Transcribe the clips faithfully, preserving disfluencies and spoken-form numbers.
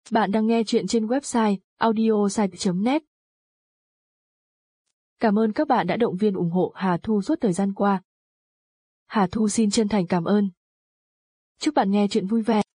Bạn đang nghe chuyện trên website audiosite chấm net. Cảm ơn các bạn đã động viên ủng hộ Hà Thu suốt thời gian qua. Hà Thu xin chân thành cảm ơn. Chúc bạn nghe chuyện vui vẻ.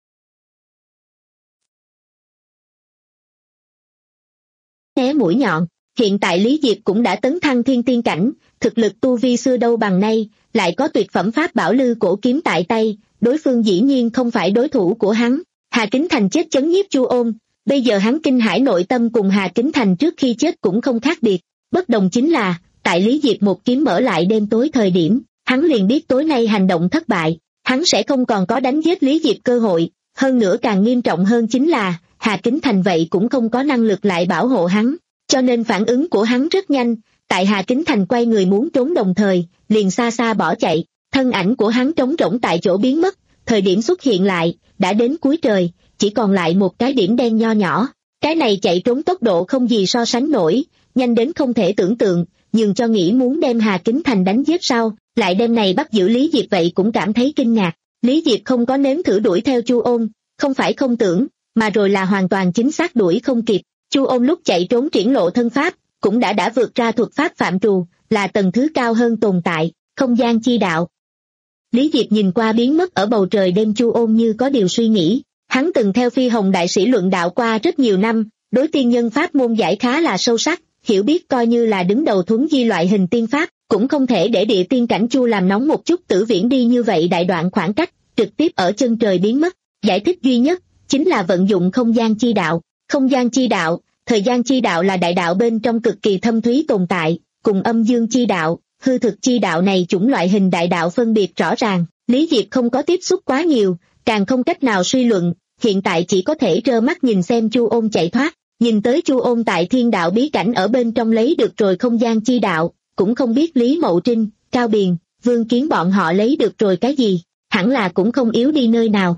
Né mũi nhọn, hiện tại Lý Diệp cũng đã tấn thăng thiên tiên cảnh, thực lực tu vi xưa đâu bằng nay, lại có tuyệt phẩm pháp bảo Lư Cổ kiếm tại tay, đối phương dĩ nhiên không phải đối thủ của hắn. Hà Kính Thành chết chấn nhiếp Chu Ôn, bây giờ hắn kinh hãi nội tâm cùng Hà Kính Thành trước khi chết cũng không khác biệt, bất đồng chính là, tại Lý Diệp một kiếm mở lại đêm tối thời điểm, hắn liền biết tối nay hành động thất bại, hắn sẽ không còn có đánh giết Lý Diệp cơ hội, hơn nữa càng nghiêm trọng hơn chính là, Hà Kính Thành vậy cũng không có năng lực lại bảo hộ hắn, cho nên phản ứng của hắn rất nhanh, tại Hà Kính Thành quay người muốn trốn đồng thời, liền xa xa bỏ chạy, thân ảnh của hắn trống rỗng tại chỗ biến mất, thời điểm xuất hiện lại, đã đến cuối trời, chỉ còn lại một cái điểm đen nho nhỏ, cái này chạy trốn tốc độ không gì so sánh nổi, nhanh đến không thể tưởng tượng, nhường cho nghĩ muốn đem Hà Kính Thành đánh giết sau, lại đem này bắt giữ Lý Diệp vậy cũng cảm thấy kinh ngạc, Lý Diệp không có nếm thử đuổi theo Chu Ôn, không phải không tưởng, mà rồi là hoàn toàn chính xác đuổi không kịp, Chu Ôn lúc chạy trốn triển lộ thân pháp, cũng đã đã vượt ra thuật pháp phạm trù, là tầng thứ cao hơn tồn tại, không gian chi đạo. Lý Diệp nhìn qua biến mất ở bầu trời đêm Chu Ôn như có điều suy nghĩ, hắn từng theo Phi Hồng đại sĩ luận đạo qua rất nhiều năm, đối tiên nhân pháp môn giải khá là sâu sắc, hiểu biết coi như là đứng đầu thuấn di loại hình tiên pháp, cũng không thể để địa tiên cảnh Chu làm nóng một chút tử viễn đi như vậy đại đoạn khoảng cách, trực tiếp ở chân trời biến mất, giải thích duy nhất, chính là vận dụng không gian chi đạo, không gian chi đạo, thời gian chi đạo là đại đạo bên trong cực kỳ thâm thúy tồn tại, cùng âm dương chi đạo, hư thực chi đạo này chủng loại hình đại đạo phân biệt rõ ràng, Lý Diệp không có tiếp xúc quá nhiều, càng không cách nào suy luận, hiện tại chỉ có thể trơ mắt nhìn xem Chu Ôn chạy thoát, nhìn tới Chu Ôn tại thiên đạo bí cảnh ở bên trong lấy được rồi không gian chi đạo, cũng không biết Lý Mậu Trinh, Cao Biền, Vương Kiến bọn họ lấy được rồi cái gì, hẳn là cũng không yếu đi nơi nào.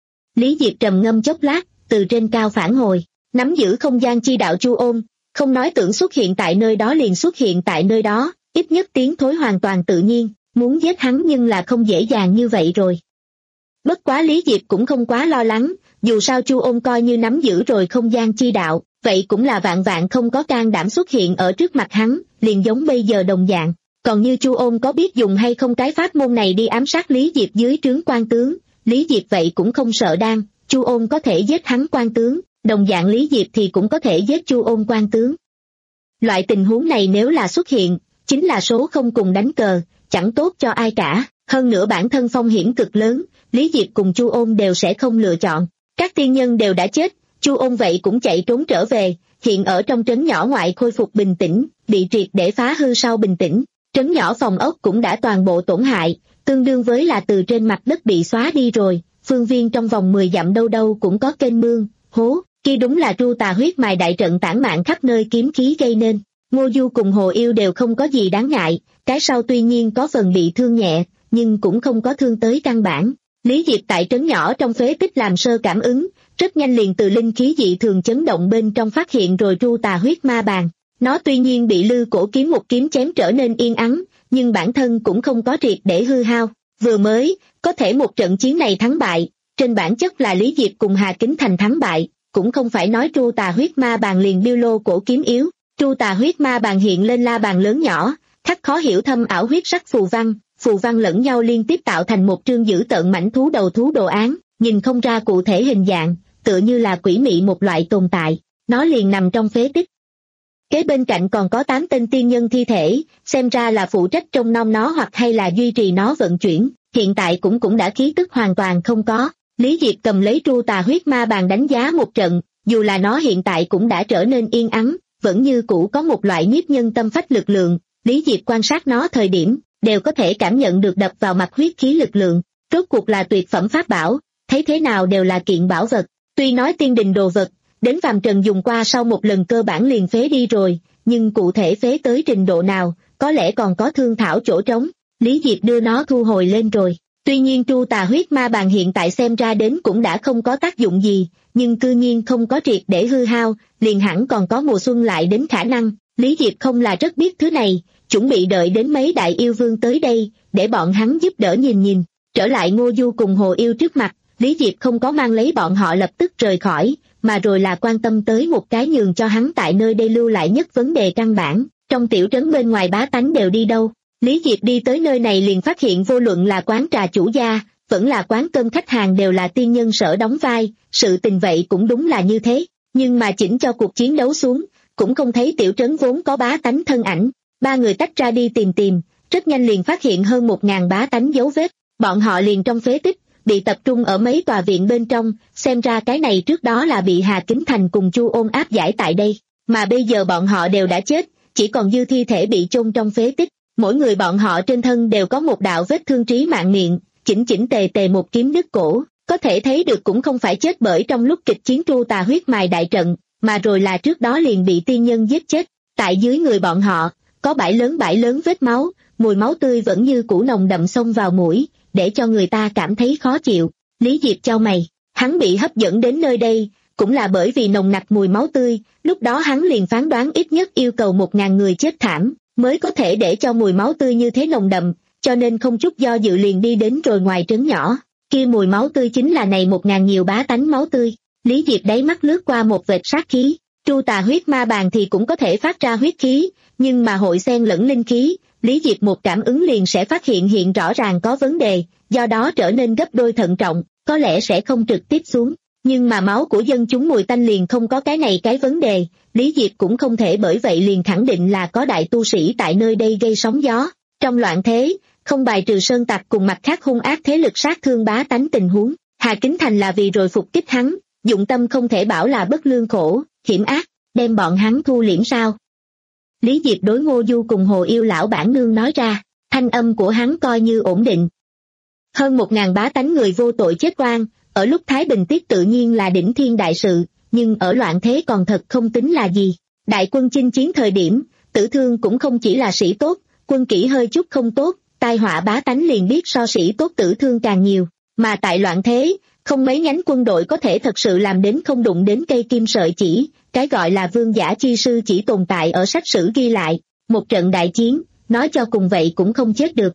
Lý Diệp trầm ngâm chốc lát, từ trên cao phản hồi, nắm giữ không gian chi đạo Chu Ôn, không nói tưởng xuất hiện tại nơi đó liền xuất hiện tại nơi đó, ít nhất tiếng thối hoàn toàn tự nhiên, muốn giết hắn nhưng là không dễ dàng như vậy rồi. Bất quá Lý Diệp cũng không quá lo lắng, dù sao Chu Ôn coi như nắm giữ rồi không gian chi đạo, vậy cũng là vạn vạn không có can đảm xuất hiện ở trước mặt hắn, liền giống bây giờ đồng dạng. Còn như Chu Ôn có biết dùng hay không cái pháp môn này đi ám sát Lý Diệp dưới trướng quan tướng, Lý Diệp vậy cũng không sợ đan, Chu Ôn có thể giết hắn quan tướng, đồng dạng Lý Diệp thì cũng có thể giết Chu Ôn quan tướng. Loại tình huống này nếu là xuất hiện, chính là số không cùng đánh cờ, chẳng tốt cho ai cả, hơn nữa bản thân phong hiểm cực lớn, Lý Diệp cùng Chu Ôn đều sẽ không lựa chọn. Các tiên nhân đều đã chết, Chu Ôn vậy cũng chạy trốn trở về, hiện ở trong trấn nhỏ ngoại khôi phục bình tĩnh, bị triệt để phá hư sau bình tĩnh, trấn nhỏ phòng ốc cũng đã toàn bộ tổn hại, tương đương với là từ trên mặt đất bị xóa đi rồi, phương viên trong vòng mười dặm đâu đâu cũng có kênh mương, hố, kia đúng là tru tà huyết mài đại trận tản mạn khắp nơi kiếm khí gây nên. Ngô Du cùng Hồ Yêu đều không có gì đáng ngại, cái sau tuy nhiên có phần bị thương nhẹ, nhưng cũng không có thương tới căn bản. Lý Diệp tại trấn nhỏ trong phế tích làm sơ cảm ứng, rất nhanh liền từ linh khí dị thường chấn động bên trong phát hiện rồi tru tà huyết ma bàn. Nó tuy nhiên bị Lư Cổ kiếm một kiếm chém trở nên yên ắng, nhưng bản thân cũng không có triệt để hư hao. Vừa mới, có thể một trận chiến này thắng bại, trên bản chất là Lý Diệp cùng Hà Kính Thành thắng bại, cũng không phải nói tru tà huyết ma bàn liền biêu lô cổ kiếm yếu. Tru tà huyết ma bàn hiện lên la bàn lớn nhỏ, khắc khó hiểu thâm ảo huyết sắc phù văn, phù văn lẫn nhau liên tiếp tạo thành một trương dữ tợn mảnh thú đầu thú đồ án, nhìn không ra cụ thể hình dạng, tựa như là quỷ mị một loại tồn tại, nó liền nằm trong phế tích. Kế bên cạnh còn có tám tên tiên nhân thi thể, xem ra là phụ trách trông nom nó hoặc hay là duy trì nó vận chuyển, hiện tại cũng cũng đã khí tức hoàn toàn không có. Lý Diệp cầm lấy tru tà huyết ma bàn đánh giá một trận, dù là nó hiện tại cũng đã trở nên yên ắng, vẫn như cũ có một loại nhiếp nhân tâm phách lực lượng, Lý Diệp quan sát nó thời điểm, đều có thể cảm nhận được đập vào mặt huyết khí lực lượng, rốt cuộc là tuyệt phẩm pháp bảo, thấy thế nào đều là kiện bảo vật, tuy nói tiên đình đồ vật, đến phàm trần dùng qua sau một lần cơ bản liền phế đi rồi, nhưng cụ thể phế tới trình độ nào, có lẽ còn có thương thảo chỗ trống, Lý Diệp đưa nó thu hồi lên rồi. Tuy nhiên tru tà huyết ma bàn hiện tại xem ra đến cũng đã không có tác dụng gì, nhưng cư nhiên không có triệt để hư hao, liền hẳn còn có mùa xuân lại đến khả năng, Lý Diệp không là rất biết thứ này, chuẩn bị đợi đến mấy đại yêu vương tới đây, để bọn hắn giúp đỡ nhìn nhìn, trở lại Ngô Du cùng Hồ Yêu trước mặt, Lý Diệp không có mang lấy bọn họ lập tức rời khỏi, mà rồi là quan tâm tới một cái nhường cho hắn tại nơi đây lưu lại nhất vấn đề căn bản, trong tiểu trấn bên ngoài bá tánh đều đi đâu. Lý Diệp đi tới nơi này liền phát hiện vô luận là quán trà chủ gia, vẫn là quán cơm khách hàng đều là tiên nhân sở đóng vai, sự tình vậy cũng đúng là như thế, nhưng mà chỉnh cho cuộc chiến đấu xuống, cũng không thấy tiểu trấn vốn có bá tánh thân ảnh. Ba người tách ra đi tìm tìm, rất nhanh liền phát hiện hơn một ngàn bá tánh dấu vết, bọn họ liền trong phế tích, bị tập trung ở mấy tòa viện bên trong, xem ra cái này trước đó là bị Hà Kính Thành cùng Chu Ôn áp giải tại đây, mà bây giờ bọn họ đều đã chết, chỉ còn dư thi thể bị chôn trong phế tích, mỗi người bọn họ trên thân đều có một đạo vết thương trí mạng miệng, chỉnh chỉnh tề tề một kiếm đứt cổ, có thể thấy được cũng không phải chết bởi trong lúc kịch chiến tru tà huyết mài đại trận, mà rồi là trước đó liền bị tiên nhân giết chết. Tại dưới người bọn họ, có bãi lớn bãi lớn vết máu, mùi máu tươi vẫn như cũ nồng đậm xông vào mũi, để cho người ta cảm thấy khó chịu. Lý Diệp chau mày, hắn bị hấp dẫn đến nơi đây, cũng là bởi vì nồng nặc mùi máu tươi, lúc đó hắn liền phán đoán ít nhất yêu cầu một ngàn người chết thảm, mới có thể để cho mùi máu tươi như thế nồng đậm, cho nên không chút do dự liền đi đến rồi ngoài trấn nhỏ, kia mùi máu tươi chính là này một ngàn nhiều bá tánh máu tươi. Lý Diệp đáy mắt lướt qua một vệt sát khí, tru tà huyết ma bàn thì cũng có thể phát ra huyết khí, nhưng mà hội xen lẫn linh khí, Lý Diệp một cảm ứng liền sẽ phát hiện hiện rõ ràng có vấn đề, do đó trở nên gấp đôi thận trọng, có lẽ sẽ không trực tiếp xuống, nhưng mà máu của dân chúng mùi tanh liền không có cái này cái vấn đề, Lý Diệp cũng không thể bởi vậy liền khẳng định là có đại tu sĩ tại nơi đây gây sóng gió. Trong loạn thế, không bài trừ sơn tặc cùng mặt khác hung ác thế lực sát thương bá tánh tình huống, Hà Kính Thành là vì rồi phục kích hắn, dụng tâm không thể bảo là bất lương khổ, hiểm ác, đem bọn hắn thu liễm sao. Lý Diệp đối Ngô Du cùng Hồ Yêu lão bản nương nói ra, thanh âm của hắn coi như ổn định. Hơn một ngàn bá tánh người vô tội chết oan, ở lúc Thái Bình tiết tự nhiên là đỉnh thiên đại sự, nhưng ở loạn thế còn thật không tính là gì. Đại quân chinh chiến thời điểm, tử thương cũng không chỉ là sĩ tốt, quân kỹ hơi chút không tốt, tai họa bá tánh liền biết so sĩ tốt tử thương càng nhiều, mà tại loạn thế, không mấy nhánh quân đội có thể thật sự làm đến không đụng đến cây kim sợi chỉ, cái gọi là vương giả chi sư chỉ tồn tại ở sách sử ghi lại, một trận đại chiến, nói cho cùng vậy cũng không chết được.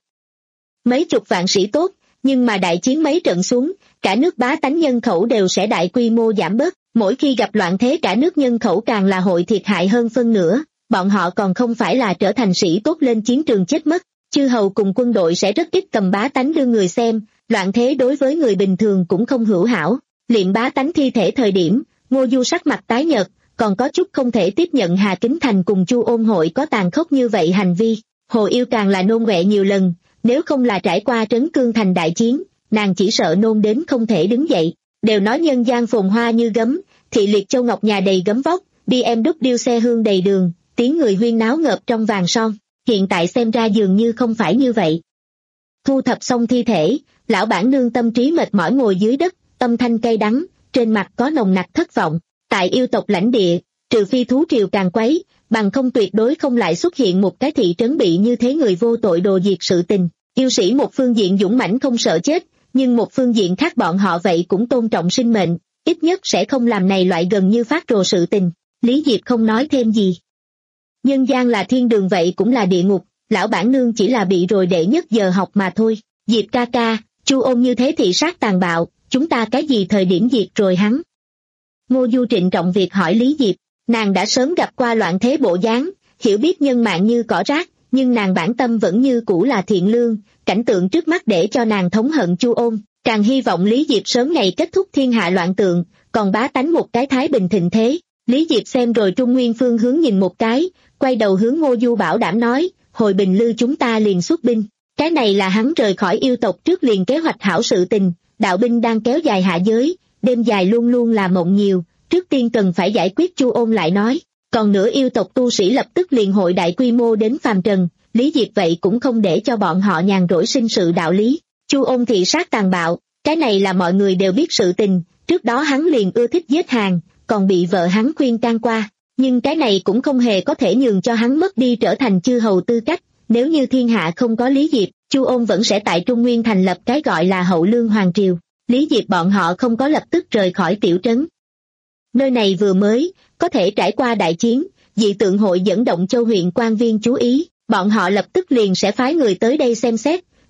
Mấy chục vạn sĩ tốt, nhưng mà đại chiến mấy trận xuống, cả nước bá tánh nhân khẩu đều sẽ đại quy mô giảm bớt, mỗi khi gặp loạn thế cả nước nhân khẩu càng là hội thiệt hại hơn phân nửa, bọn họ còn không phải là trở thành sĩ tốt lên chiến trường chết mất, chư hầu cùng quân đội sẽ rất ít cầm bá tánh đưa người xem, loạn thế đối với người bình thường cũng không hữu hảo. Liệm bá tánh thi thể thời điểm, Ngô Du sắc mặt tái nhợt, còn có chút không thể tiếp nhận Hà Kính Thành cùng Chu Ôn hội có tàn khốc như vậy hành vi. Hồ Yêu càng là nôn ọe nhiều lần, nếu không là trải qua trấn Cương Thành đại chiến, nàng chỉ sợ nôn đến không thể đứng dậy. Đều nói nhân gian phồn hoa như gấm, thị liệt châu ngọc nhà đầy gấm vóc, đi em đúc điêu xe hương đầy đường, tiếng người huyên náo ngợp trong vàng son. Hiện tại xem ra dường như không phải như vậy. Thu thập xong thi thể, lão bản nương tâm trí mệt mỏi ngồi dưới đất, âm thanh cay đắng, trên mặt có nồng nặc thất vọng. Tại yêu tộc lãnh địa, trừ phi thú triều càng quấy, bằng không tuyệt đối không lại xuất hiện một cái thị trấn bị như thế người vô tội đồ diệt sự tình. Yêu sĩ một phương diện dũng mãnh không sợ chết, nhưng một phương diện khác bọn họ vậy cũng tôn trọng sinh mệnh, ít nhất sẽ không làm này loại gần như phát rồ sự tình. Lý Diệp không nói thêm gì. Nhân gian là thiên đường vậy cũng là địa ngục, lão bản nương chỉ là bị rồi đệ nhất giờ học mà thôi. Diệp ca ca, Chu Ôn như thế thị sát tàn bạo, chúng ta cái gì thời điểm diệt rồi hắn? Ngô Du trịnh trọng việc hỏi Lý Diệp, nàng đã sớm gặp qua loạn thế bộ dáng, hiểu biết nhân mạng như cỏ rác, nhưng nàng bản tâm vẫn như cũ là thiện lương, cảnh tượng trước mắt để cho nàng thống hận Chu Ôn, càng hy vọng Lý Diệp sớm ngày kết thúc thiên hạ loạn tượng, còn bá tánh một cái thái bình thịnh thế. Lý Diệp xem rồi Trung Nguyên phương hướng nhìn một cái, quay đầu hướng Ngô Du bảo đảm nói, hồi Bình Lư chúng ta liền xuất binh. Cái này là hắn rời khỏi yêu tộc trước liền kế hoạch hảo sự tình, đạo binh đang kéo dài hạ giới, đêm dài luôn luôn là mộng nhiều, trước tiên cần phải giải quyết Chu Ôn lại nói, còn nữa yêu tộc tu sĩ lập tức liền hội đại quy mô đến phàm trần, Lý Diệp vậy cũng không để cho bọn họ nhàn rỗi sinh sự đạo lý. Chu Ôn thị sát tàn bạo, cái này là mọi người đều biết sự tình, trước đó hắn liền ưa thích giết hàng, còn bị vợ hắn khuyên can qua, nhưng cái này cũng không hề có thể nhường cho hắn mất đi trở thành chư hầu tư cách. Nếu như thiên hạ không có Lý Diệp, Chu Ôn vẫn sẽ tại Trung Nguyên thành lập cái gọi là hậu lương hoàng triều. Lý Diệp bọn họ không có lập tức rời khỏi tiểu trấn. Nơi này vừa mới, có thể trải qua đại chiến, dị tượng hội dẫn động châu huyện quan viên chú ý, bọn họ lập tức liền sẽ phái người tới đây xem xét,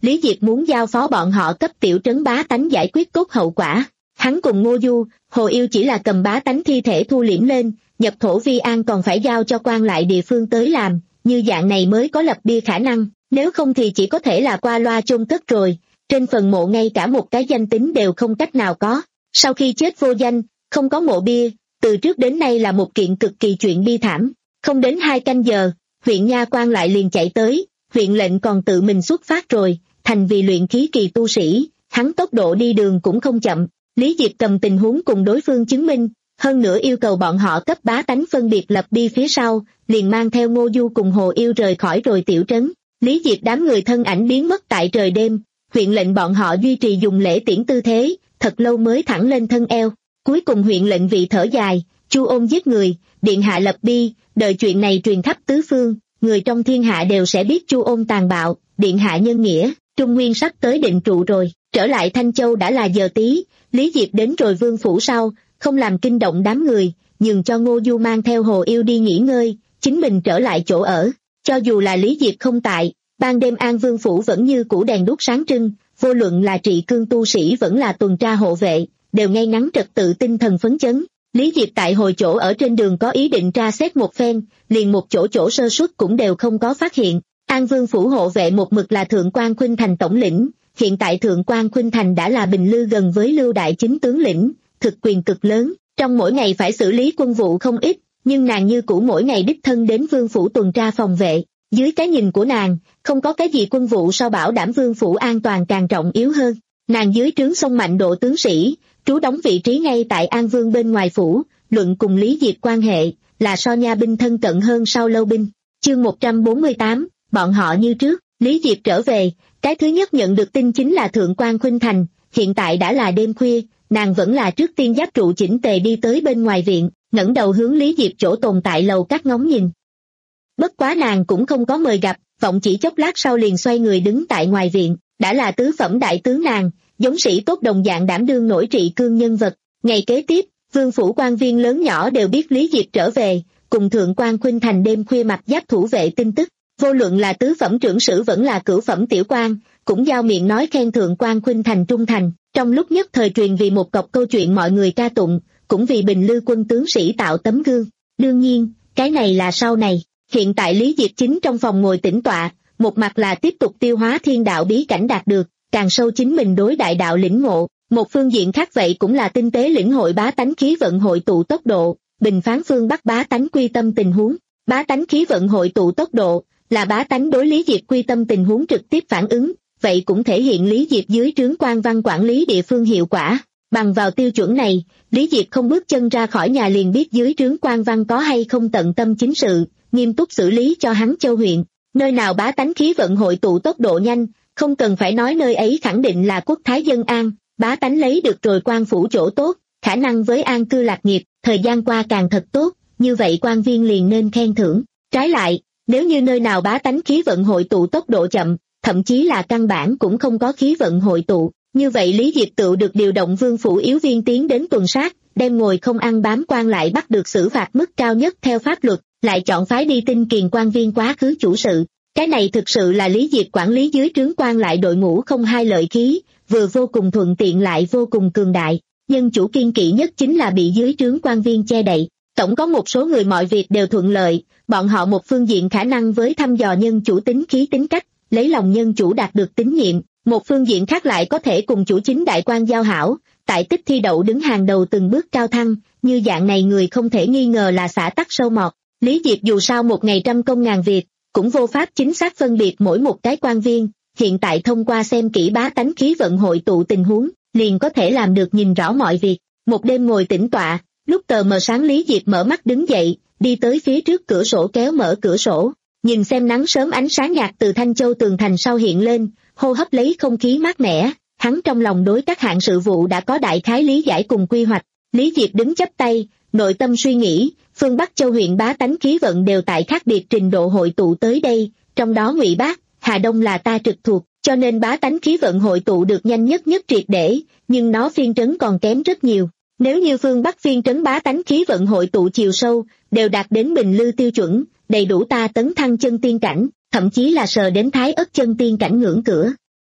Lý Diệp muốn giao phó bọn họ cấp tiểu trấn bá tánh giải quyết tốt hậu quả. Hắn cùng Ngô Du, Hồ Yêu chỉ là cầm bá tánh thi thể thu liễm lên, nhập thổ vi an còn phải giao cho quan lại địa phương tới làm, như dạng này mới có lập bia khả năng, nếu không thì chỉ có thể là qua loa chôn cất rồi, trên phần mộ ngay cả một cái danh tính đều không cách nào có. Sau khi chết vô danh, không có mộ bia, từ trước đến nay là một kiện cực kỳ chuyện bi thảm. Không đến hai canh giờ, huyện nha quan lại liền chạy tới, huyện lệnh còn tự mình xuất phát rồi, thành vì luyện khí kỳ tu sĩ, hắn tốc độ đi đường cũng không chậm. Lý Diệp cầm tình huống cùng đối phương chứng minh, hơn nữa yêu cầu bọn họ cấp bá tánh phân biệt lập bia phía sau, liền mang theo Ngô Du cùng Hồ Yêu rời khỏi rồi tiểu trấn. Lý Diệp đám người thân ảnh biến mất tại trời đêm, huyện lệnh bọn họ duy trì dùng lễ tiễn tư thế, thật lâu mới thẳng lên thân eo. Cuối cùng huyện lệnh vị thở dài, Chu Ôn giết người, điện hạ lập bia, đợi chuyện này truyền khắp tứ phương, người trong thiên hạ đều sẽ biết Chu Ôn tàn bạo, điện hạ nhân nghĩa, Trung Nguyên sắp tới định trụ rồi. Trở lại Thanh Châu đã là giờ tí, Lý Diệp đến rồi vương phủ sau, không làm kinh động đám người, nhường cho Ngô Du mang theo Hồ Yêu đi nghỉ ngơi, chính mình trở lại chỗ ở. Cho dù là Lý Diệp không tại, ban đêm An Vương phủ vẫn như cũ đèn đuốc sáng trưng, vô luận là trị cương tu sĩ vẫn là tuần tra hộ vệ, đều ngay ngắn trật tự tinh thần phấn chấn. Lý Diệp tại hồi chỗ ở trên đường có ý định tra xét một phen, liền một chỗ chỗ sơ suất cũng đều không có phát hiện. An Vương phủ hộ vệ một mực là Thượng quan Khuynh Thành tổng lĩnh, hiện tại Thượng quan Khuynh Thành đã là Bình Lư gần với Lưu Đại Chính tướng lĩnh, thực quyền cực lớn, trong mỗi ngày phải xử lý quân vụ không ít, nhưng nàng như cũ mỗi ngày đích thân đến Vương phủ tuần tra phòng vệ. Dưới cái nhìn của nàng, không có cái gì quân vụ so bảo đảm Vương phủ an toàn càng trọng yếu hơn. Nàng dưới trướng sông Mạnh Độ tướng sĩ, trú đóng vị trí ngay tại An Vương bên ngoài phủ, luận cùng Lý Diệp quan hệ, là so nha binh thân cận hơn sau lâu binh. Chương một trăm bốn mươi tám, bọn họ như trước, Lý Diệp trở về, cái thứ nhất nhận được tin chính là Thượng quan Khuynh Thành, hiện tại đã là đêm khuya, nàng vẫn là trước tiên giáp trụ chỉnh tề đi tới bên ngoài viện, ngẩng đầu hướng Lý Diệp chỗ tồn tại lầu các ngóng nhìn. Bất quá nàng cũng không có mời gặp, vọng chỉ chốc lát sau liền xoay người đứng tại ngoài viện, đã là tứ phẩm đại tướng nàng, giống sĩ tốt đồng dạng đảm đương nổi trị cương nhân vật. Ngày kế tiếp, vương phủ quan viên lớn nhỏ đều biết Lý Diệp trở về, cùng Thượng quan Khuynh Thành đêm khuya mặc giáp thủ vệ tin tức, vô luận là tứ phẩm trưởng sử vẫn là cửu phẩm tiểu quan, cũng giao miệng nói khen Thượng quan Khuynh Thành trung thành. Trong lúc nhất thời truyền vì một cọc câu chuyện mọi người ca tụng, cũng vì Bình Lư quân tướng sĩ tạo tấm gương. Đương nhiên, cái này là sau này. Hiện tại Lý Diệp chính trong phòng ngồi tĩnh tọa, một mặt là tiếp tục tiêu hóa thiên đạo bí cảnh đạt được, càng sâu chính mình đối đại đạo lĩnh ngộ, một phương diện khác vậy cũng là tinh tế lĩnh hội bá tánh khí vận hội tụ tốc độ, bình phán phương Bắc bá tánh quy tâm tình huống. Bá tánh khí vận hội tụ tốc độ, là bá tánh đối Lý Diệp quy tâm tình huống trực tiếp phản ứng, vậy cũng thể hiện Lý Diệp dưới trướng quan văn quản lý địa phương hiệu quả. Bằng vào tiêu chuẩn này, Lý Diệp không bước chân ra khỏi nhà liền biết dưới trướng quan văn có hay không tận tâm chính sự, nghiêm túc xử lý cho hắn châu huyện. Nơi nào bá tánh khí vận hội tụ tốc độ nhanh, không cần phải nói nơi ấy khẳng định là quốc thái dân an, bá tánh lấy được rồi quan phủ chỗ tốt, khả năng với an cư lạc nghiệp, thời gian qua càng thật tốt, như vậy quan viên liền nên khen thưởng. Trái lại, nếu như nơi nào bá tánh khí vận hội tụ tốc độ chậm, thậm chí là căn bản cũng không có khí vận hội tụ, như vậy Lý Diệp tự được điều động vương phủ yếu viên tiến đến tuần sát, đem ngồi không ăn bám quan lại bắt được xử phạt mức cao nhất theo pháp luật, lại chọn phái đi tinh kiền quan viên quá khứ chủ sự. Cái này thực sự là Lý Diệp quản lý dưới trướng quan lại đội ngũ không hai lợi khí, vừa vô cùng thuận tiện lại vô cùng cường đại. Nhân chủ kiên kỵ nhất chính là bị dưới trướng quan viên che đậy. Tổng có một số người mọi việc đều thuận lợi, bọn họ một phương diện khả năng với thăm dò nhân chủ tính khí tính cách, lấy lòng nhân chủ đạt được tín nhiệm, một phương diện khác lại có thể cùng chủ chính đại quan giao hảo, tại tích thi đậu đứng hàng đầu từng bước cao thăng, như dạng này người không thể nghi ngờ là xả tắc sâu mọt. Lý Diệp dù sao một ngày trăm công ngàn việc, cũng vô pháp chính xác phân biệt mỗi một cái quan viên, hiện tại thông qua xem kỹ bá tánh khí vận hội tụ tình huống, liền có thể làm được nhìn rõ mọi việc. Một đêm ngồi tĩnh tọa, lúc tờ mờ sáng Lý Diệp mở mắt đứng dậy, đi tới phía trước cửa sổ kéo mở cửa sổ, nhìn xem nắng sớm ánh sáng nhạt từ Thanh Châu tường thành sau hiện lên, hô hấp lấy không khí mát mẻ, hắn trong lòng đối các hạng sự vụ đã có đại khái lý giải cùng quy hoạch. Lý Diệp đứng chắp tay, nội tâm suy nghĩ, phương Bắc Châu huyện bá tánh khí vận đều tại khác biệt trình độ hội tụ tới đây, trong đó Ngụy Bác, Hà Đông là ta trực thuộc, cho nên bá tánh khí vận hội tụ được nhanh nhất nhất triệt để, nhưng nó phiên trấn còn kém rất nhiều. Nếu như phương Bắc phiên trấn bá tánh khí vận hội tụ chiều sâu, đều đạt đến Bình Lư tiêu chuẩn, đầy đủ ta tấn thăng chân tiên cảnh, thậm chí là sờ đến Thái Ất chân tiên cảnh ngưỡng cửa.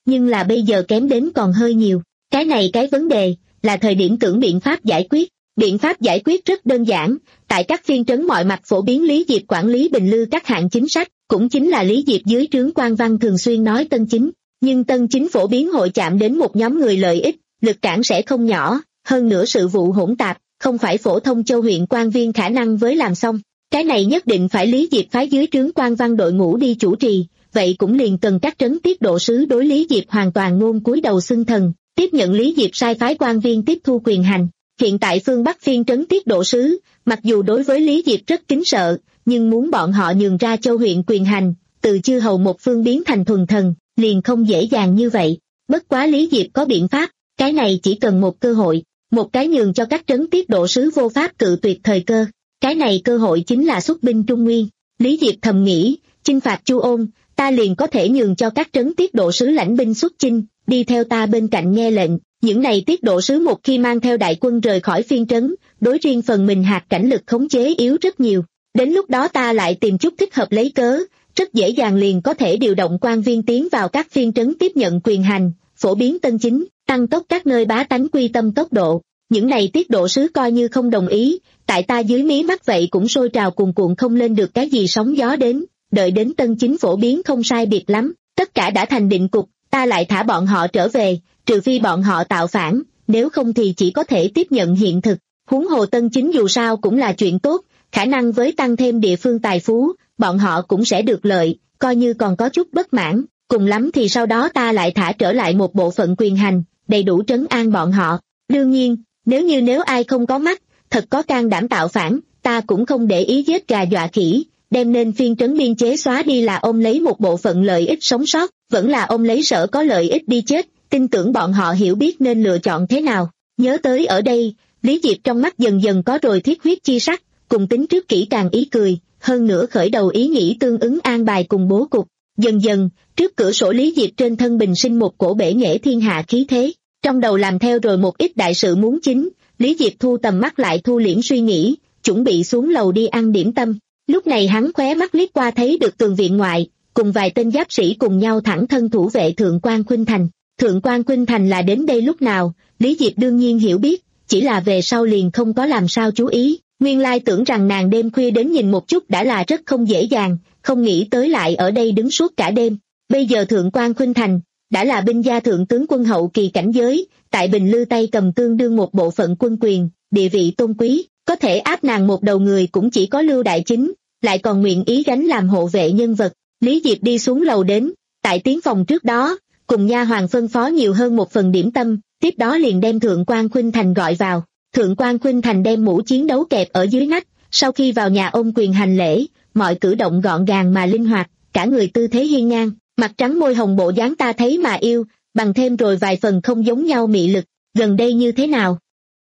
nhưng là bây giờ kém đến còn hơi nhiều. Cái này cái vấn đề, là thời điểm tưởng biện pháp giải quyết. Biện pháp giải quyết rất đơn giản, tại các phiên trấn mọi mặt phổ biến Lý Diệp quản lý Bình Lư các hạng chính sách, cũng chính là Lý Diệp dưới trướng quan văn thường xuyên nói Tân Chính. Nhưng Tân Chính phổ biến hội chạm đến một nhóm người lợi ích, lực cản sẽ không nhỏ, hơn nữa sự vụ hỗn tạp, không phải phổ thông châu huyện quan viên khả năng với làm xong. Cái này nhất định phải Lý Diệp phái dưới trướng quan văn đội ngũ đi chủ trì, vậy cũng liền cần các trấn tiết độ sứ đối Lý Diệp hoàn toàn ngôn cúi đầu xưng thần, tiếp nhận Lý Diệp sai phái quan viên tiếp thu quyền hành. Hiện tại phương Bắc phiên trấn tiết độ sứ, mặc dù đối với Lý Diệp rất kính sợ, nhưng muốn bọn họ nhường ra châu huyện quyền hành, từ chư hầu một phương biến thành thuần thần, liền không dễ dàng như vậy. Bất quá Lý Diệp có biện pháp, cái này chỉ cần một cơ hội, một cái nhường cho các trấn tiết độ sứ vô pháp cự tuyệt thời cơ. Cái này cơ hội chính là xuất binh Trung Nguyên. Lý Diệp thầm nghĩ, chinh phạt Chu Ôn, ta liền có thể nhường cho các trấn tiết độ sứ lãnh binh xuất chinh, đi theo ta bên cạnh nghe lệnh. Những này tiết độ sứ một khi mang theo đại quân rời khỏi phiên trấn, đối riêng phần mình hạt cảnh lực khống chế yếu rất nhiều. Đến lúc đó ta lại tìm chút thích hợp lấy cớ, rất dễ dàng liền có thể điều động quan viên tiến vào các phiên trấn tiếp nhận quyền hành, phổ biến Tân Chính, tăng tốc các nơi bá tánh quy tâm tốc độ. Những này tiết độ sứ coi như không đồng ý, tại ta dưới mí mắt vậy cũng sôi trào cuồn cuộn không lên được cái gì sóng gió đến, đợi đến Tân Chính phổ biến không sai biệt lắm, tất cả đã thành định cục, ta lại thả bọn họ trở về, trừ phi bọn họ tạo phản, nếu không thì chỉ có thể tiếp nhận hiện thực. Huống hồ Tân Chính dù sao cũng là chuyện tốt, khả năng với tăng thêm địa phương tài phú, bọn họ cũng sẽ được lợi, coi như còn có chút bất mãn, cùng lắm thì sau đó ta lại thả trở lại một bộ phận quyền hành, đầy đủ trấn an bọn họ. Đương nhiên, nếu như nếu ai không có mắt, thật có can đảm tạo phản, ta cũng không để ý giết gà dọa khỉ, đem nên phiên trấn biên chế xóa đi là ôm lấy một bộ phận lợi ích sống sót, vẫn là ôm lấy sở có lợi ích đi chết, tin tưởng bọn họ hiểu biết nên lựa chọn thế nào. Nhớ tới ở đây, Lý Diệp trong mắt dần dần có rồi thiết huyết chi sắc, cùng tính trước kỹ càng ý cười, hơn nữa khởi đầu ý nghĩ tương ứng an bài cùng bố cục. Dần dần, trước cửa sổ Lý Diệp trên thân bình sinh một cổ bể nghệ thiên hạ khí thế, trong đầu làm theo rồi một ít đại sự muốn chính, Lý Diệp thu tầm mắt lại thu liễm suy nghĩ, chuẩn bị xuống lầu đi ăn điểm tâm. Lúc này hắn khóe mắt liếc qua thấy được tường viện ngoại, cùng vài tên giáp sĩ cùng nhau thẳng thân thủ vệ Thượng quan Khuynh Thành. Thượng quan Khuynh Thành là đến đây lúc nào, Lý Diệp đương nhiên hiểu biết, chỉ là về sau liền không có làm sao chú ý, nguyên lai tưởng rằng nàng đêm khuya đến nhìn một chút đã là rất không dễ dàng, không nghĩ tới lại ở đây đứng suốt cả đêm. Bây giờ Thượng quan Khuynh Thành đã là binh gia thượng tướng quân hậu kỳ cảnh giới, tại Bình Lư tay cầm tương đương một bộ phận quân quyền, địa vị tôn quý, có thể áp nàng một đầu người cũng chỉ có Lưu Đại Chính, lại còn nguyện ý gánh làm hộ vệ nhân vật. Lý Diệp đi xuống lầu đến, tại tiến phòng trước đó, cùng nha hoàn phân phó nhiều hơn một phần điểm tâm, tiếp đó liền đem Thượng quan Khuynh Thành gọi vào. Thượng quan Khuynh Thành đem mũ chiến đấu kẹp ở dưới nách, sau khi vào nhà ôm quyền hành lễ, mọi cử động gọn gàng mà linh hoạt, cả người tư thế hiên ngang, mặt trắng môi hồng bộ dáng ta thấy mà yêu, bằng thêm rồi vài phần không giống nhau mị lực. Gần đây như thế nào?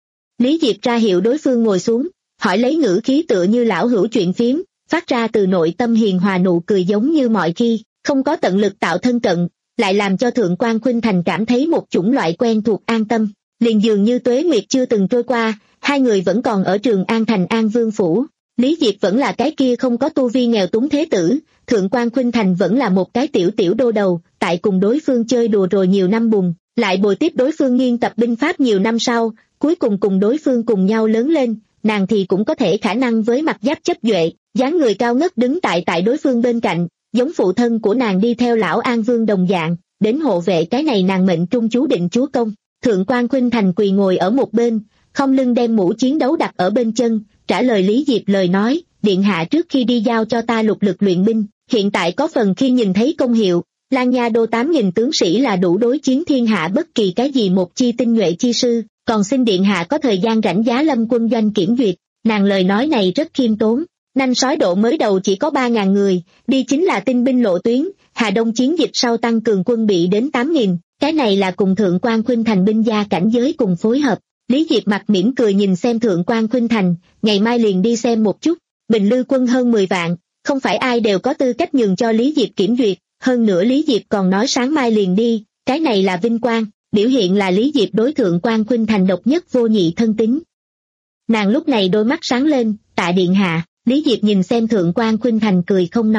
Lý Diệp ra hiệu đối phương ngồi xuống, hỏi lấy ngữ khí tựa như lão hữu chuyện phiếm, phát ra từ nội tâm hiền hòa nụ cười giống như mọi khi, không có tận lực tạo thân cận, lại làm cho Thượng quan Khuynh Thành cảm thấy một chủng loại quen thuộc an tâm. Liền dường như tuế nguyệt chưa từng trôi qua, hai người vẫn còn ở Trường An thành An Vương phủ. Lý Diệp vẫn là cái kia không có tu vi nghèo túng thế tử, Thượng quan Khuynh Thành vẫn là một cái tiểu tiểu đô đầu, tại cùng đối phương chơi đùa rồi nhiều năm bùng, lại bồi tiếp đối phương nghiên tập binh pháp nhiều năm sau, cuối cùng cùng đối phương cùng nhau lớn lên, nàng thì cũng có thể khả năng với mặt giáp chấp duệ, dáng người cao ngất đứng tại tại đối phương bên cạnh, giống phụ thân của nàng đi theo lão An Vương đồng dạng, đến hộ vệ cái này nàng mệnh trung chú định chúa công. Thượng quan Khuynh Thành quỳ ngồi ở một bên, không lưng đem mũ chiến đấu đặt ở bên chân, trả lời Lý Diệp lời nói, điện hạ trước khi đi giao cho ta lục lực luyện binh, hiện tại có phần khi nhìn thấy công hiệu, Lan Nha đô tám nghìn tướng sĩ là đủ đối chiến thiên hạ bất kỳ cái gì một chi tinh nhuệ chi sư, còn xin điện hạ có thời gian rảnh giá lâm quân doanh kiểm duyệt. Nàng lời nói này rất khiêm tốn, nanh sói độ mới đầu chỉ có ba ngàn người, đi chính là tinh binh lộ tuyến, Hà Đông chiến dịch sau tăng cường quân bị đến tám nghìn, cái này là cùng Thượng quan Khuynh Thành binh gia cảnh giới cùng phối hợp. Lý Diệp mặt mỉm cười nhìn xem Thượng quan Khuynh Thành, ngày mai liền đi xem một chút. Bình Lư quân hơn mười vạn, không phải ai đều có tư cách nhường cho Lý Diệp kiểm duyệt, hơn nữa Lý Diệp còn nói sáng mai liền đi, cái này là vinh quang, biểu hiện là Lý Diệp đối Thượng quan Khuynh Thành độc nhất vô nhị thân tín. Nàng lúc này đôi mắt sáng lên, tạ điện hạ. Lý Diệp nhìn xem Thượng quan Khuynh Thành cười không nói,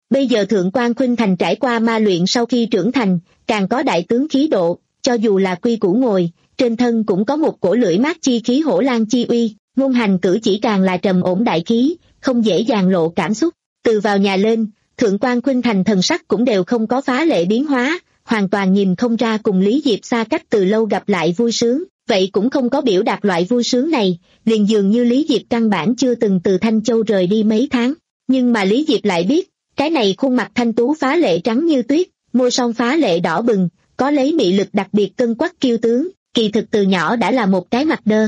Bây giờ Thượng quan Khuynh Thành trải qua ma luyện sau khi trưởng thành, càng có đại tướng khí độ, cho dù là quy củ ngồi, trên thân cũng có một cổ lưỡi mát chi khí hổ lang chi uy, ngôn hành cử chỉ càng là trầm ổn đại khí, không dễ dàng lộ cảm xúc. Từ vào nhà lên, Thượng quan Khuynh Thành thần sắc cũng đều không có phá lệ biến hóa, hoàn toàn nhìn không ra cùng Lý Diệp xa cách từ lâu gặp lại vui sướng, vậy cũng không có biểu đạt loại vui sướng này, liền dường như Lý Diệp căn bản chưa từng từ Thanh Châu rời đi mấy tháng. Nhưng mà Lý Diệp lại biết, cái này khuôn mặt thanh tú phá lệ trắng như tuyết, môi son phá lệ đỏ bừng, có lấy mị lực đặc biệt cân quắc kiêu tướng, kỳ thực từ nhỏ đã là một cái mặt đơ.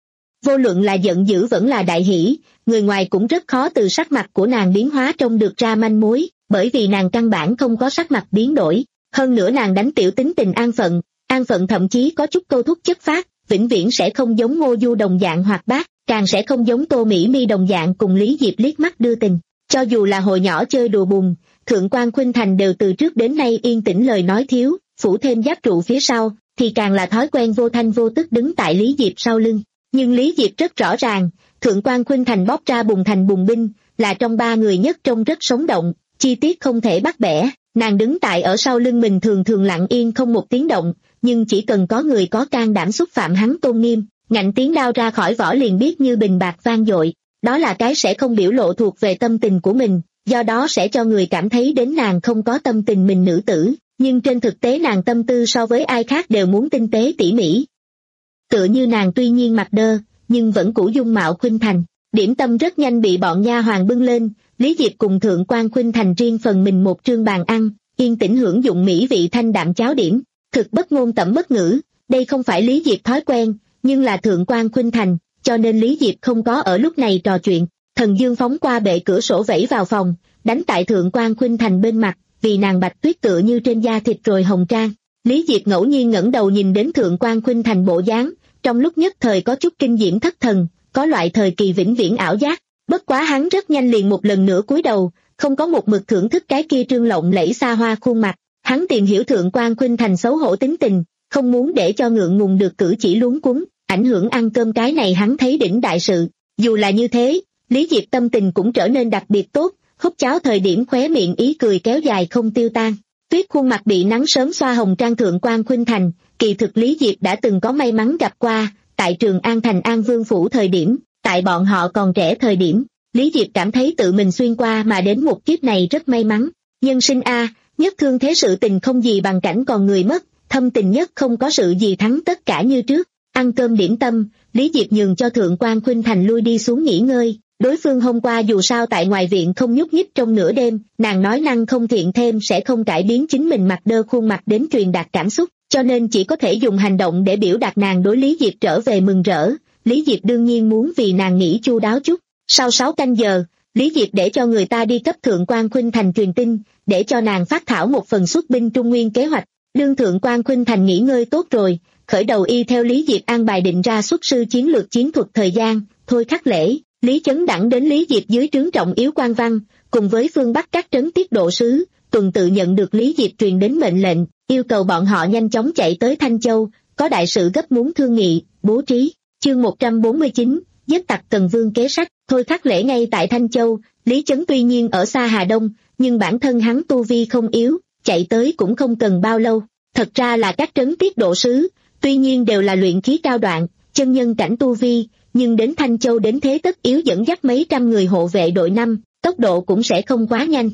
Vô luận là giận dữ vẫn là đại hỷ, người ngoài cũng rất khó từ sắc mặt của nàng biến hóa trông được ra manh mối, bởi vì nàng căn bản không có sắc mặt biến đổi. Hơn nữa nàng đánh tiểu tính tình an phận, an phận thậm chí có chút câu thúc chất phác, vĩnh viễn sẽ không giống Ngô Du đồng dạng hoạt bát, càng sẽ không giống Tô Mỹ Mi đồng dạng cùng Lý Diệp liếc mắt đưa tình. Cho dù là hồi nhỏ chơi đùa bùn, Thượng quan Khuynh Thành đều từ trước đến nay yên tĩnh lời nói thiếu, phủ thêm giáp trụ phía sau, thì càng là thói quen vô thanh vô tức đứng tại Lý Diệp sau lưng. Nhưng Lý Diệp rất rõ ràng, Thượng quan Khuynh Thành bóc ra bùn thành bùn binh, là trong ba người nhất trông rất sống động, chi tiết không thể bắt bẻ. Nàng đứng tại ở sau lưng mình thường thường lặng yên không một tiếng động, nhưng chỉ cần có người có can đảm xúc phạm hắn tôn nghiêm, ngạnh tiếng đao ra khỏi vỏ liền biết như bình bạc vang dội, đó là cái sẽ không biểu lộ thuộc về tâm tình của mình, do đó sẽ cho người cảm thấy đến nàng không có tâm tình mình nữ tử, nhưng trên thực tế nàng tâm tư so với ai khác đều muốn tinh tế tỉ mỉ. Tựa như nàng tuy nhiên mặt đơ, nhưng vẫn cũ dung mạo khuynh thành, điểm tâm rất nhanh bị bọn nha hoàn bưng lên. Lý Diệp cùng Thượng quan Khuynh Thành riêng phần mình một trương bàn ăn, yên tĩnh hưởng dụng mỹ vị thanh đạm cháo điểm, thực bất ngôn tẩm bất ngữ, đây không phải Lý Diệp thói quen, nhưng là Thượng quan Khuynh Thành, cho nên Lý Diệp không có ở lúc này trò chuyện. Thần dương phóng qua bệ cửa sổ vẫy vào phòng, đánh tại Thượng quan Khuynh Thành bên mặt, vì nàng bạch tuyết tựa như trên da thịt rồi hồng trang. Lý Diệp ngẫu nhiên ngẩng đầu nhìn đến Thượng quan Khuynh Thành bộ dáng, trong lúc nhất thời có chút kinh diễm thất thần, có loại thời kỳ vĩnh viễn ảo giác. Bất quá hắn rất nhanh liền một lần nữa cúi đầu, không có một mực thưởng thức cái kia trương lộng lẫy xa hoa khuôn mặt. Hắn tìm hiểu Thượng quan Khuynh Thành xấu hổ tính tình, không muốn để cho ngượng ngùng được cử chỉ luống cuống, ảnh hưởng ăn cơm cái này hắn thấy đỉnh đại sự. Dù là như thế, Lý Diệp tâm tình cũng trở nên đặc biệt tốt, hút cháo thời điểm khóe miệng ý cười kéo dài không tiêu tan. Tuyết khuôn mặt bị nắng sớm xoa hồng trang Thượng quan Khuynh Thành, kỳ thực Lý Diệp đã từng có may mắn gặp qua, tại Trường An thành An Vương phủ thời điểm. Tại bọn họ còn trẻ thời điểm, Lý Diệp cảm thấy tự mình xuyên qua mà đến một kiếp này rất may mắn. Nhân sinh a, nhất thương thế sự tình không gì bằng cảnh còn người mất, thâm tình nhất không có sự gì thắng tất cả như trước. Ăn cơm điểm tâm, Lý Diệp nhường cho Thượng quan Khuynh Thành lui đi xuống nghỉ ngơi. Đối phương hôm qua dù sao tại ngoài viện không nhúc nhích trong nửa đêm, nàng nói năng không thiện thêm sẽ không cải biến chính mình mặt đơ khuôn mặt đến truyền đạt cảm xúc, cho nên chỉ có thể dùng hành động để biểu đạt nàng đối Lý Diệp trở về mừng rỡ. Lý Diệp đương nhiên muốn vì nàng nghĩ chu đáo chút. Sau sáu canh giờ, Lý Diệp để cho người ta đi cấp Thượng quan Khuynh Thành truyền tin, để cho nàng phát thảo một phần xuất binh Trung Nguyên kế hoạch. Đương Thượng quan Khuynh Thành nghỉ ngơi tốt rồi, khởi đầu y theo Lý Diệp an bài định ra xuất sư chiến lược chiến thuật thời gian, thôi khắc lễ, Lý Chấn Đẳng đến Lý Diệp dưới trướng trọng yếu quan văn, cùng với phương Bắc các trấn tiết độ sứ, tuần tự nhận được Lý Diệp truyền đến mệnh lệnh, yêu cầu bọn họ nhanh chóng chạy tới Thanh Châu, có đại sự gấp muốn thương nghị, bố trí. Chương một trăm bốn mươi chín, giết tặc Tần Vương kế sách. Thôi khắc lễ ngay tại Thanh Châu, Lý Chấn tuy nhiên ở xa Hà Đông, nhưng bản thân hắn tu vi không yếu, chạy tới cũng không cần bao lâu. Thật ra là các trấn tiết độ sứ, tuy nhiên đều là luyện khí cao đoạn, chân nhân cảnh tu vi, nhưng đến Thanh Châu đến thế tất yếu dẫn dắt mấy trăm người hộ vệ đội năm, tốc độ cũng sẽ không quá nhanh.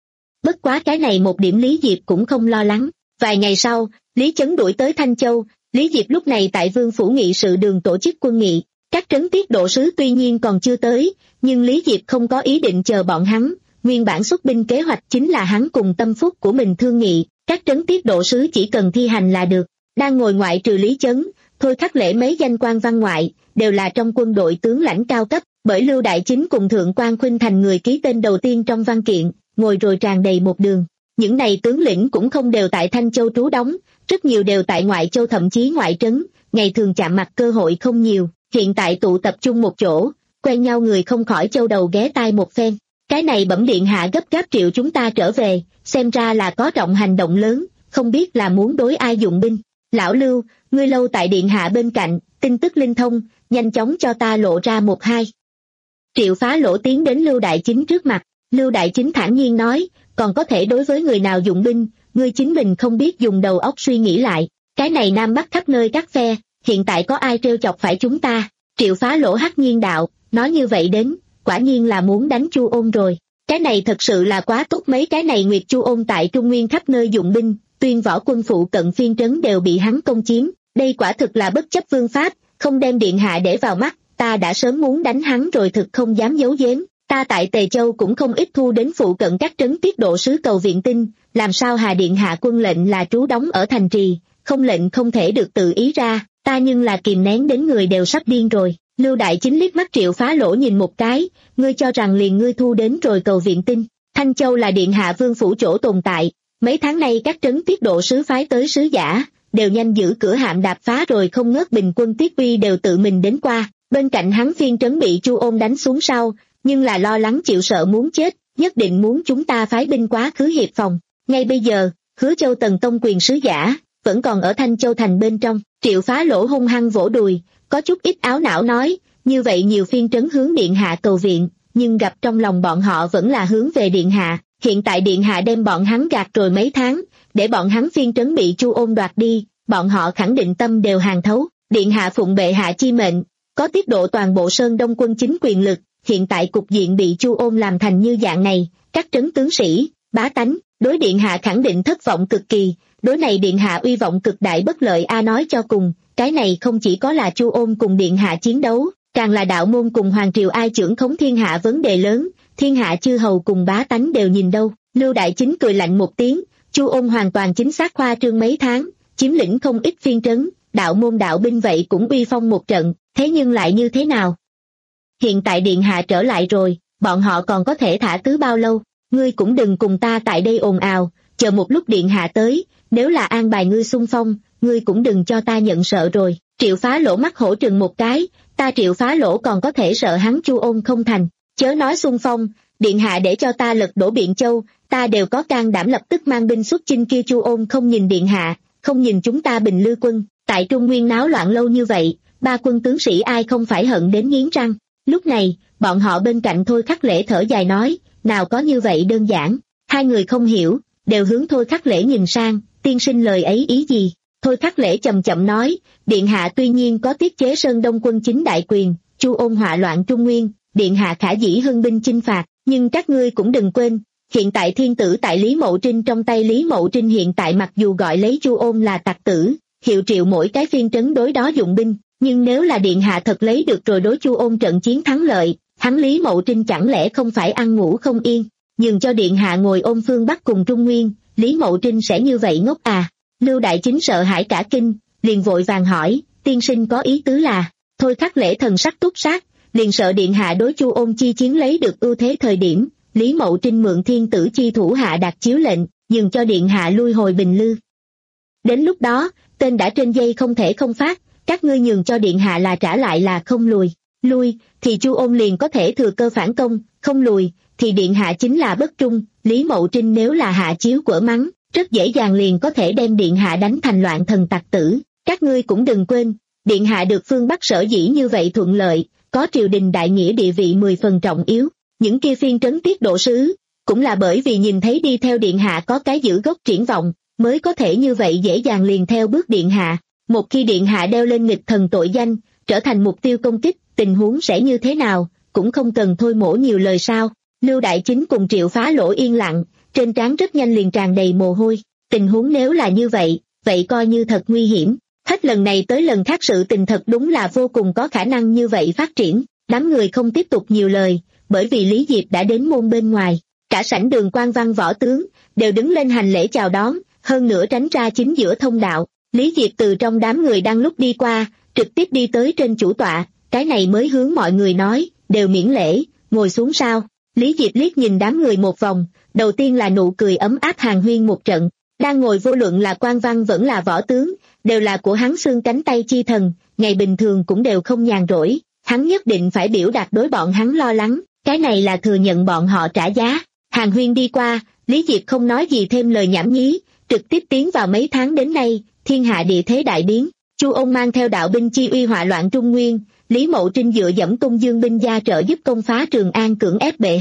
Bất quá cái này một điểm Lý Diệp cũng không lo lắng. Vài ngày sau, Lý Chấn đuổi tới Thanh Châu. Lý Diệp lúc này tại Vương phủ nghị sự đường tổ chức quân nghị, các trấn tiết độ sứ tuy nhiên còn chưa tới, nhưng Lý Diệp không có ý định chờ bọn hắn, nguyên bản xuất binh kế hoạch chính là hắn cùng tâm phúc của mình thương nghị, các trấn tiết độ sứ chỉ cần thi hành là được. Đang ngồi ngoại trừ Lý Chấn, thôi khắc lễ mấy danh quan văn ngoại, đều là trong quân đội tướng lãnh cao cấp, bởi Lưu Đại Chính cùng Thượng quan Khuynh Thành người ký tên đầu tiên trong văn kiện, ngồi rồi tràn đầy một đường. Những này tướng lĩnh cũng không đều tại Thanh Châu trú đóng, rất nhiều đều tại ngoại châu thậm chí ngoại trấn, ngày thường chạm mặt cơ hội không nhiều, hiện tại tụ tập trung một chỗ, quen nhau người không khỏi châu đầu ghé tai một phen. Cái này bẩm điện hạ gấp gáp triệu chúng ta trở về, xem ra là có trọng hành động lớn, không biết là muốn đối ai dụng binh. Lão Lưu, ngươi lâu tại điện hạ bên cạnh, tin tức linh thông, nhanh chóng cho ta lộ ra một hai. Triệu Phá Lỗ tiến đến Lưu Đại Chính trước mặt, Lưu Đại Chính thản nhiên nói, còn có thể đối với người nào dụng binh, ngươi chính mình không biết dùng đầu óc suy nghĩ lại. Cái này Nam Bắc khắp nơi các phe, hiện tại có ai trêu chọc phải chúng ta? Triệu Phá Lỗ hắc nhiên đạo, nói như vậy đến, quả nhiên là muốn đánh Chu Ôn rồi. Cái này thật sự là quá tốt, mấy cái này Nguyệt Chu Ôn tại Trung Nguyên khắp nơi dụng binh, tuyên võ quân phụ cận phiên trấn đều bị hắn công chiếm, đây quả thực là bất chấp vương pháp, không đem điện hạ để vào mắt, ta đã sớm muốn đánh hắn rồi, thực không dám giấu giếm. Ta tại Tề Châu cũng không ít thu đến phụ cận các trấn tiết độ sứ cầu viện tinh, làm sao Hà điện hạ quân lệnh là trú đóng ở thành trì, không lệnh không thể được tự ý ra, ta nhưng là kìm nén đến người đều sắp điên rồi. Lưu Đại Chính liếc mắt Triệu Phá Lỗ nhìn một cái, ngươi cho rằng liền ngươi thu đến rồi cầu viện tinh? Thanh Châu là điện hạ vương phủ chỗ tồn tại, mấy tháng nay các trấn tiết độ sứ phái tới sứ giả, đều nhanh giữ cửa hạm đạp phá rồi không ngớt, bình quân Tiết Uy đều tự mình đến qua, bên cạnh hắn phiên trấn bị Chu Ôn đánh xuống sau, nhưng là lo lắng chịu sợ muốn chết, nhất định muốn chúng ta phái binh quá khứ hiệp phòng. Ngay bây giờ, Hứa Châu Tần Tông quyền sứ giả, vẫn còn ở Thanh Châu thành bên trong. Triệu Phá Lỗ hung hăng vỗ đùi, có chút ít áo não nói, như vậy nhiều phiên trấn hướng điện hạ cầu viện, nhưng gặp trong lòng bọn họ vẫn là hướng về điện hạ, hiện tại điện hạ đem bọn hắn gạt rồi mấy tháng, để bọn hắn phiên trấn bị Chu Ôn đoạt đi, bọn họ khẳng định tâm đều hàn thấu. Điện hạ phụng bệ hạ chi mệnh, có tiết độ toàn bộ Sơn Đông quân chính quyền lực, hiện tại cục diện bị Chu Ôn làm thành như dạng này, các trấn tướng sĩ, bá tánh, đối điện hạ khẳng định thất vọng cực kỳ, đối này điện hạ uy vọng cực đại bất lợi a. Nói cho cùng, cái này không chỉ có là Chu Ôn cùng điện hạ chiến đấu, càng là đạo môn cùng hoàng triều ai trưởng khống thiên hạ vấn đề lớn, thiên hạ chư hầu cùng bá tánh đều nhìn đâu. Lưu Đại Chính cười lạnh một tiếng, Chu Ôn hoàn toàn chính xác khoa trương mấy tháng, chiếm lĩnh không ít phiên trấn, đạo môn đạo binh vậy cũng uy phong một trận, thế nhưng lại như thế nào? Hiện tại điện hạ trở lại rồi, bọn họ còn có thể thả cứ bao lâu? Ngươi cũng đừng cùng ta tại đây ồn ào, chờ một lúc điện hạ tới, nếu là an bài ngươi xung phong, ngươi cũng đừng cho ta nhận sợ rồi. Triệu Phá Lỗ mắt hổ trừng một cái, ta Triệu Phá Lỗ còn có thể sợ hắn Chu Ôn không thành, chớ nói xung phong, điện hạ để cho ta lật đổ Biện Châu, ta đều có can đảm lập tức mang binh xuất chinh. Kia Chu Ôn không nhìn điện hạ, không nhìn chúng ta Bình Lư quân, tại Trung Nguyên náo loạn lâu như vậy, ba quân tướng sĩ ai không phải hận đến nghiến răng. Lúc này, bọn họ bên cạnh Thôi Khắc Lễ thở dài nói, nào có như vậy đơn giản. Hai người không hiểu, đều hướng Thôi Khắc Lễ nhìn sang, tiên sinh lời ấy ý gì? Thôi Khắc Lễ chậm chậm nói, điện hạ tuy nhiên có tiết chế Sơn Đông quân chính đại quyền, Chu Ôn họa loạn Trung Nguyên, điện hạ khả dĩ hưng binh chinh phạt, nhưng các ngươi cũng đừng quên, hiện tại thiên tử tại Lý Mậu Trinh trong tay. Lý Mậu Trinh hiện tại mặc dù gọi lấy Chu Ôn là tặc tử, hiệu triệu mỗi cái phiên trấn đối đó dụng binh, nhưng nếu là điện hạ thật lấy được rồi đối Chu Ôn trận chiến thắng lợi, hắn Lý Mậu Trinh chẳng lẽ không phải ăn ngủ không yên, nhường cho điện hạ ngồi ôm phương Bắc cùng Trung Nguyên, Lý Mậu Trinh sẽ như vậy ngốc à? Lưu Đại Chính sợ hãi cả kinh, liền vội vàng hỏi, tiên sinh có ý tứ là? Thôi Khắc Lễ thần sắc túc sát, liền sợ điện hạ đối Chu Ôn chi chiến lấy được ưu thế thời điểm, Lý Mậu Trinh mượn thiên tử chi thủ hạ đạt chiếu lệnh, nhường cho điện hạ lui hồi Bình Lư. Đến lúc đó, tên đã trên dây không thể không phát, các ngươi nhường cho điện hạ là trả lại là không lùi. Lui, thì Chu Ôn liền có thể thừa cơ phản công, không lùi, thì điện hạ chính là bất trung. Lý Mậu Trinh nếu là hạ chiếu quở mắng, rất dễ dàng liền có thể đem điện hạ đánh thành loạn thần tặc tử. Các ngươi cũng đừng quên, điện hạ được phương Bắc sở dĩ như vậy thuận lợi, có triều đình đại nghĩa địa vị mười phần trọng yếu. Những kia phiên trấn tiết độ sứ, cũng là bởi vì nhìn thấy đi theo điện hạ có cái giữ gốc triển vọng, mới có thể như vậy dễ dàng liền theo bước điện hạ. Một khi điện hạ đeo lên nghịch thần tội danh, trở thành mục tiêu công kích, tình huống sẽ như thế nào, cũng không cần Thôi Mỗ nhiều lời sao. Lưu Đại Chính cùng Triệu Phá Lỗ yên lặng, trên trán rất nhanh liền tràn đầy mồ hôi. Tình huống nếu là như vậy, vậy coi như thật nguy hiểm. Hết lần này tới lần khác sự tình thật đúng là vô cùng có khả năng như vậy phát triển. Đám người không tiếp tục nhiều lời, bởi vì Lý Diệp đã đến môn bên ngoài. Cả sảnh đường quan văn võ tướng, đều đứng lên hành lễ chào đón, hơn nữa tránh ra chính giữa thông đạo. Lý Diệp từ trong đám người đang lúc đi qua, trực tiếp đi tới trên chủ tọa, cái này mới hướng mọi người nói, đều miễn lễ, ngồi xuống sao. Lý Diệp liếc nhìn đám người một vòng, đầu tiên là nụ cười ấm áp hàn huyên một trận, đang ngồi vô luận là quan văn vẫn là võ tướng, đều là của hắn xương cánh tay chi thần, ngày bình thường cũng đều không nhàn rỗi, hắn nhất định phải biểu đạt đối bọn hắn lo lắng, cái này là thừa nhận bọn họ trả giá. Hàn huyên đi qua, Lý Diệp không nói gì thêm lời nhảm nhí, trực tiếp tiến vào mấy tháng đến nay, thiên hạ địa thế đại biến, Chu Ôn mang theo đạo binh chi uy họa loạn Trung Nguyên, Lý Mậu Trinh dựa dẫm Tung Dương binh gia trợ giúp công phá Trường An cưỡng ép bệ hạ,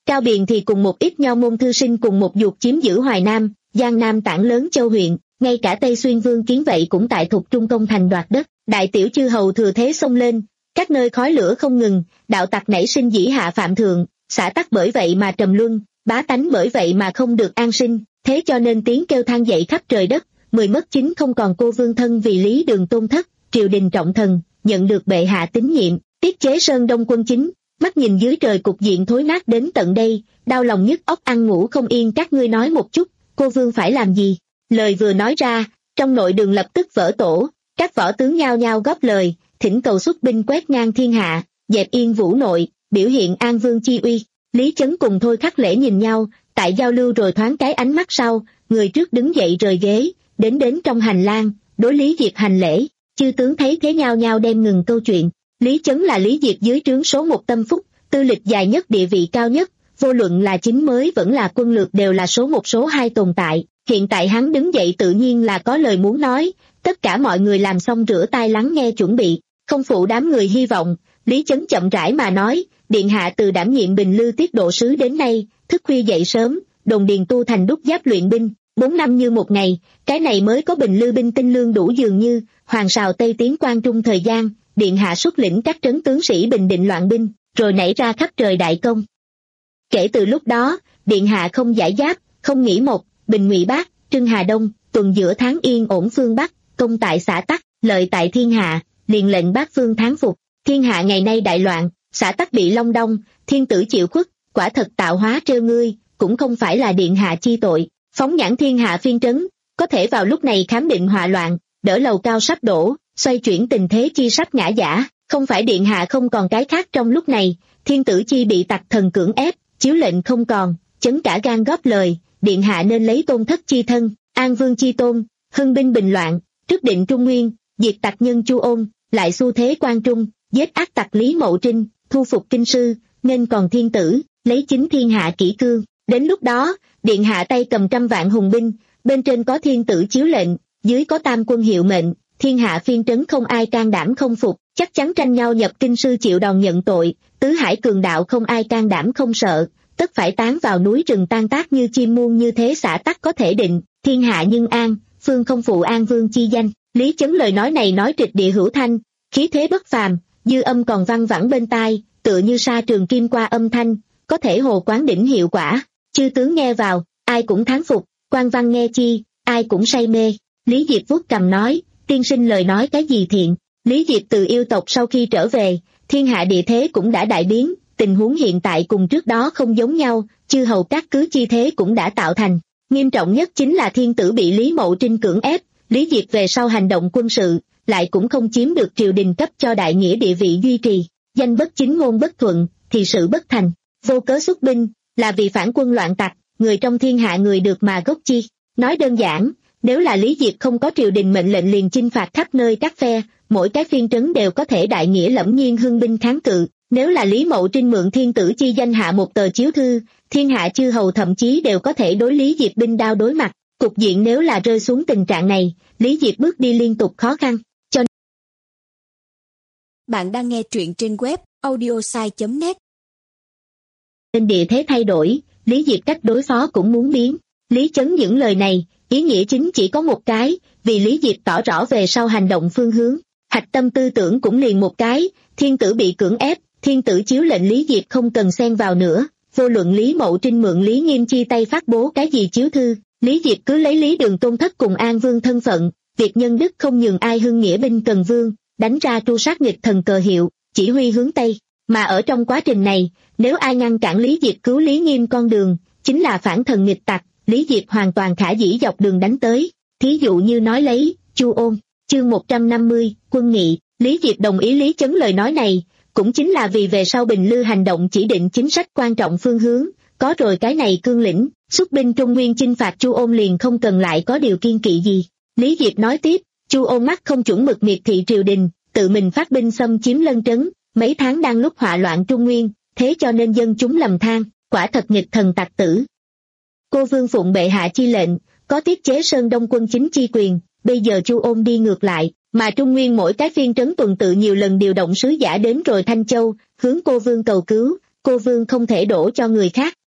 Cao Biền thì cùng một ít nho môn thư sinh cùng một ruột chiếm giữ Hoài Nam, Giang Nam tảng lớn châu huyện, ngay cả Tây Xuyên Vương Kiến vậy cũng tại thuộc trung công thành đoạt đất, đại tiểu chư hầu thừa thế xông lên, các nơi khói lửa không ngừng, đạo tặc nảy sinh dĩ hạ phạm thượng, xã tắc bởi vậy mà trầm luân, bá tánh bởi vậy mà không được an sinh, thế cho nên tiếng kêu than dậy khắp trời đất, mười mất chín không còn cô vương thân vì Lý Đường tôn thất, triều đình trọng thần, nhận được bệ hạ tín nhiệm, tiết chế Sơn Đông quân chính, mắt nhìn dưới trời cục diện thối nát đến tận đây, đau lòng nhức óc ăn ngủ không yên. Các ngươi nói một chút, cô vương phải làm gì? Lời vừa nói ra, trong nội đường lập tức vỡ tổ, các võ tướng nhao nhao góp lời, thỉnh cầu xuất binh quét ngang thiên hạ, dẹp yên vũ nội, biểu hiện an vương chi uy. Lý Chấn cùng Thôi Khắc Lễ nhìn nhau, tại giao lưu rồi thoáng cái ánh mắt sau, người trước đứng dậy rời ghế, đến đến trong hành lang, đối Lý Diệp hành lễ. Chư tướng thấy thế nhao nhao đem ngừng câu chuyện. Lý Chấn là Lý Diệp dưới trướng số một tâm phúc, tư lịch dài nhất, địa vị cao nhất, vô luận là chính mới vẫn là quân lược đều là số một số hai tồn tại. Hiện tại hắn đứng dậy tự nhiên là có lời muốn nói, tất cả mọi người làm xong rửa tai lắng nghe chuẩn bị, không phụ đám người hy vọng. Lý Chấn chậm rãi mà nói, điện hạ từ đảm nhiệm Bình Lư tiết độ sứ đến nay, thức khuya dậy sớm, đồng điền tu thành đúc giáp luyện binh, bốn năm như một ngày, cái này mới có Bình Lư binh tinh lương đủ. Dường như hoàng sào Tây tiến Quan Trung thời gian, điện hạ xuất lĩnh các trấn tướng sĩ bình định loạn binh, rồi nảy ra khắp trời đại công. Kể từ lúc đó, điện hạ không giải giáp, không nghỉ một, bình Ngụy Bác, trưng Hà Đông, tuần giữa tháng yên ổn phương Bắc, công tại xã tắc, lợi tại thiên hạ, liền lệnh bát phương thắng phục. Thiên hạ ngày nay đại loạn, xã tắc bị long đong, thiên tử chịu khuất, quả thật tạo hóa trêu ngươi, cũng không phải là điện hạ chi tội. Phóng nhãn thiên hạ phiên trấn, có thể vào lúc này khám định họa loạn, đỡ lầu cao sắp đổ, xoay chuyển tình thế chi sắp ngã giả, không phải điện hạ không còn cái khác. Trong lúc này, thiên tử chi bị tặc thần cưỡng ép, chiếu lệnh không còn, chấn cả gan góp lời, điện hạ nên lấy tôn thất chi thân, an vương chi tôn, hưng binh bình loạn, trước định Trung Nguyên, diệt tặc nhân Chu Ôn, lại xu thế Quan Trung, giết ác tặc Lý Mậu Trinh, thu phục kinh sư, nên còn thiên tử, lấy chính thiên hạ kỷ cương. Đến lúc đó, điện hạ tay cầm trăm vạn hùng binh, bên trên có thiên tử chiếu lệnh, dưới có tam quân hiệu mệnh, thiên hạ phiên trấn không ai can đảm không phục, chắc chắn tranh nhau nhập kinh sư chịu đòn nhận tội, tứ hải cường đạo không ai can đảm không sợ, tất phải tán vào núi rừng tan tác như chim muôn. Như thế xã tắc có thể định, thiên hạ nhưng an, phương không phụ an vương chi danh. Lý Chấn lời nói này nói trịch địa hữu thanh, khí thế bất phàm, dư âm còn văng vẳng bên tai, tựa như sa trường kim qua âm thanh, có thể hồ quán đỉnh hiệu quả. Chư tướng nghe vào, ai cũng thán phục, quan văn nghe chi, ai cũng say mê. Lý Diệp vuốt cằm nói, tiên sinh lời nói cái gì thiện. Lý Diệp từ yêu tộc sau khi trở về, thiên hạ địa thế cũng đã đại biến, tình huống hiện tại cùng trước đó không giống nhau, chư hầu các cứ chi thế cũng đã tạo thành. Nghiêm trọng nhất chính là thiên tử bị Lý Mậu Trinh cưỡng ép, Lý Diệp về sau hành động quân sự, lại cũng không chiếm được triều đình cấp cho đại nghĩa địa vị duy trì, danh bất chính ngôn bất thuận, thì sự bất thành, vô cớ xuất binh, là vì phản quân loạn tặc, người trong thiên hạ người được mà gốc chi. Nói đơn giản, nếu là Lý Diệp không có triều đình mệnh lệnh liền chinh phạt khắp nơi các phe, mỗi cái phiên trấn đều có thể đại nghĩa lẫm nhiên hưng binh kháng cự. Nếu là Lý Mậu Trinh mượn thiên tử chi danh hạ một tờ chiếu thư, thiên hạ chư hầu thậm chí đều có thể đối Lý Diệp binh đao đối mặt. Cục diện nếu là rơi xuống tình trạng này, Lý Diệp bước đi liên tục khó khăn. Cho Bạn đang nghe truyện trên web audiosai chấm net. Nên địa thế thay đổi, Lý Diệp cách đối phó cũng muốn biến. Lý Chấn những lời này, ý nghĩa chính chỉ có một cái, vì Lý Diệp tỏ rõ về sau hành động phương hướng. Hạch tâm tư tưởng cũng liền một cái, thiên tử bị cưỡng ép, thiên tử chiếu lệnh Lý Diệp không cần xen vào nữa. Vô luận Lý Mậu Trinh mượn Lý Nghiêm chi tay phát bố cái gì chiếu thư, Lý Diệp cứ lấy Lý Đường tôn thất cùng An Vương thân phận, việc nhân đức không nhường ai hưng nghĩa binh cần vương, đánh ra tru sát nghịch thần cờ hiệu, chỉ huy hướng Tây. Mà ở trong quá trình này, nếu ai ngăn cản Lý Diệp cứu Lý Nghiêm con đường, chính là phản thần nghịch tặc, Lý Diệp hoàn toàn khả dĩ dọc đường đánh tới. Thí dụ như nói lấy, Chu Ôn, chương một trăm năm mươi, quân nghị, Lý Diệp đồng ý Lý Chấn lời nói này, cũng chính là vì về sau Bình Lư hành động chỉ định chính sách quan trọng phương hướng, có rồi cái này cương lĩnh, xuất binh Trung Nguyên chinh phạt Chu Ôn liền không cần lại có điều kiên kỵ gì. Lý Diệp nói tiếp, Chu Ôn mắt không chuẩn mực miệt thị triều đình, tự mình phát binh xâm chiếm Lân Trấn, mấy tháng đang lúc họa loạn Trung Nguyên, thế cho nên dân chúng lầm than, quả thật nghịch thần tặc tử. Cô vương phụng bệ hạ chi lệnh, có tiết chế Sơn Đông quân chính chi quyền, bây giờ Chu Ôn đi ngược lại, mà Trung Nguyên mỗi cái phiên trấn tuần tự nhiều lần điều động sứ giả đến rồi Thanh Châu, hướng cô vương cầu cứu, cô vương không thể đổ cho người khác,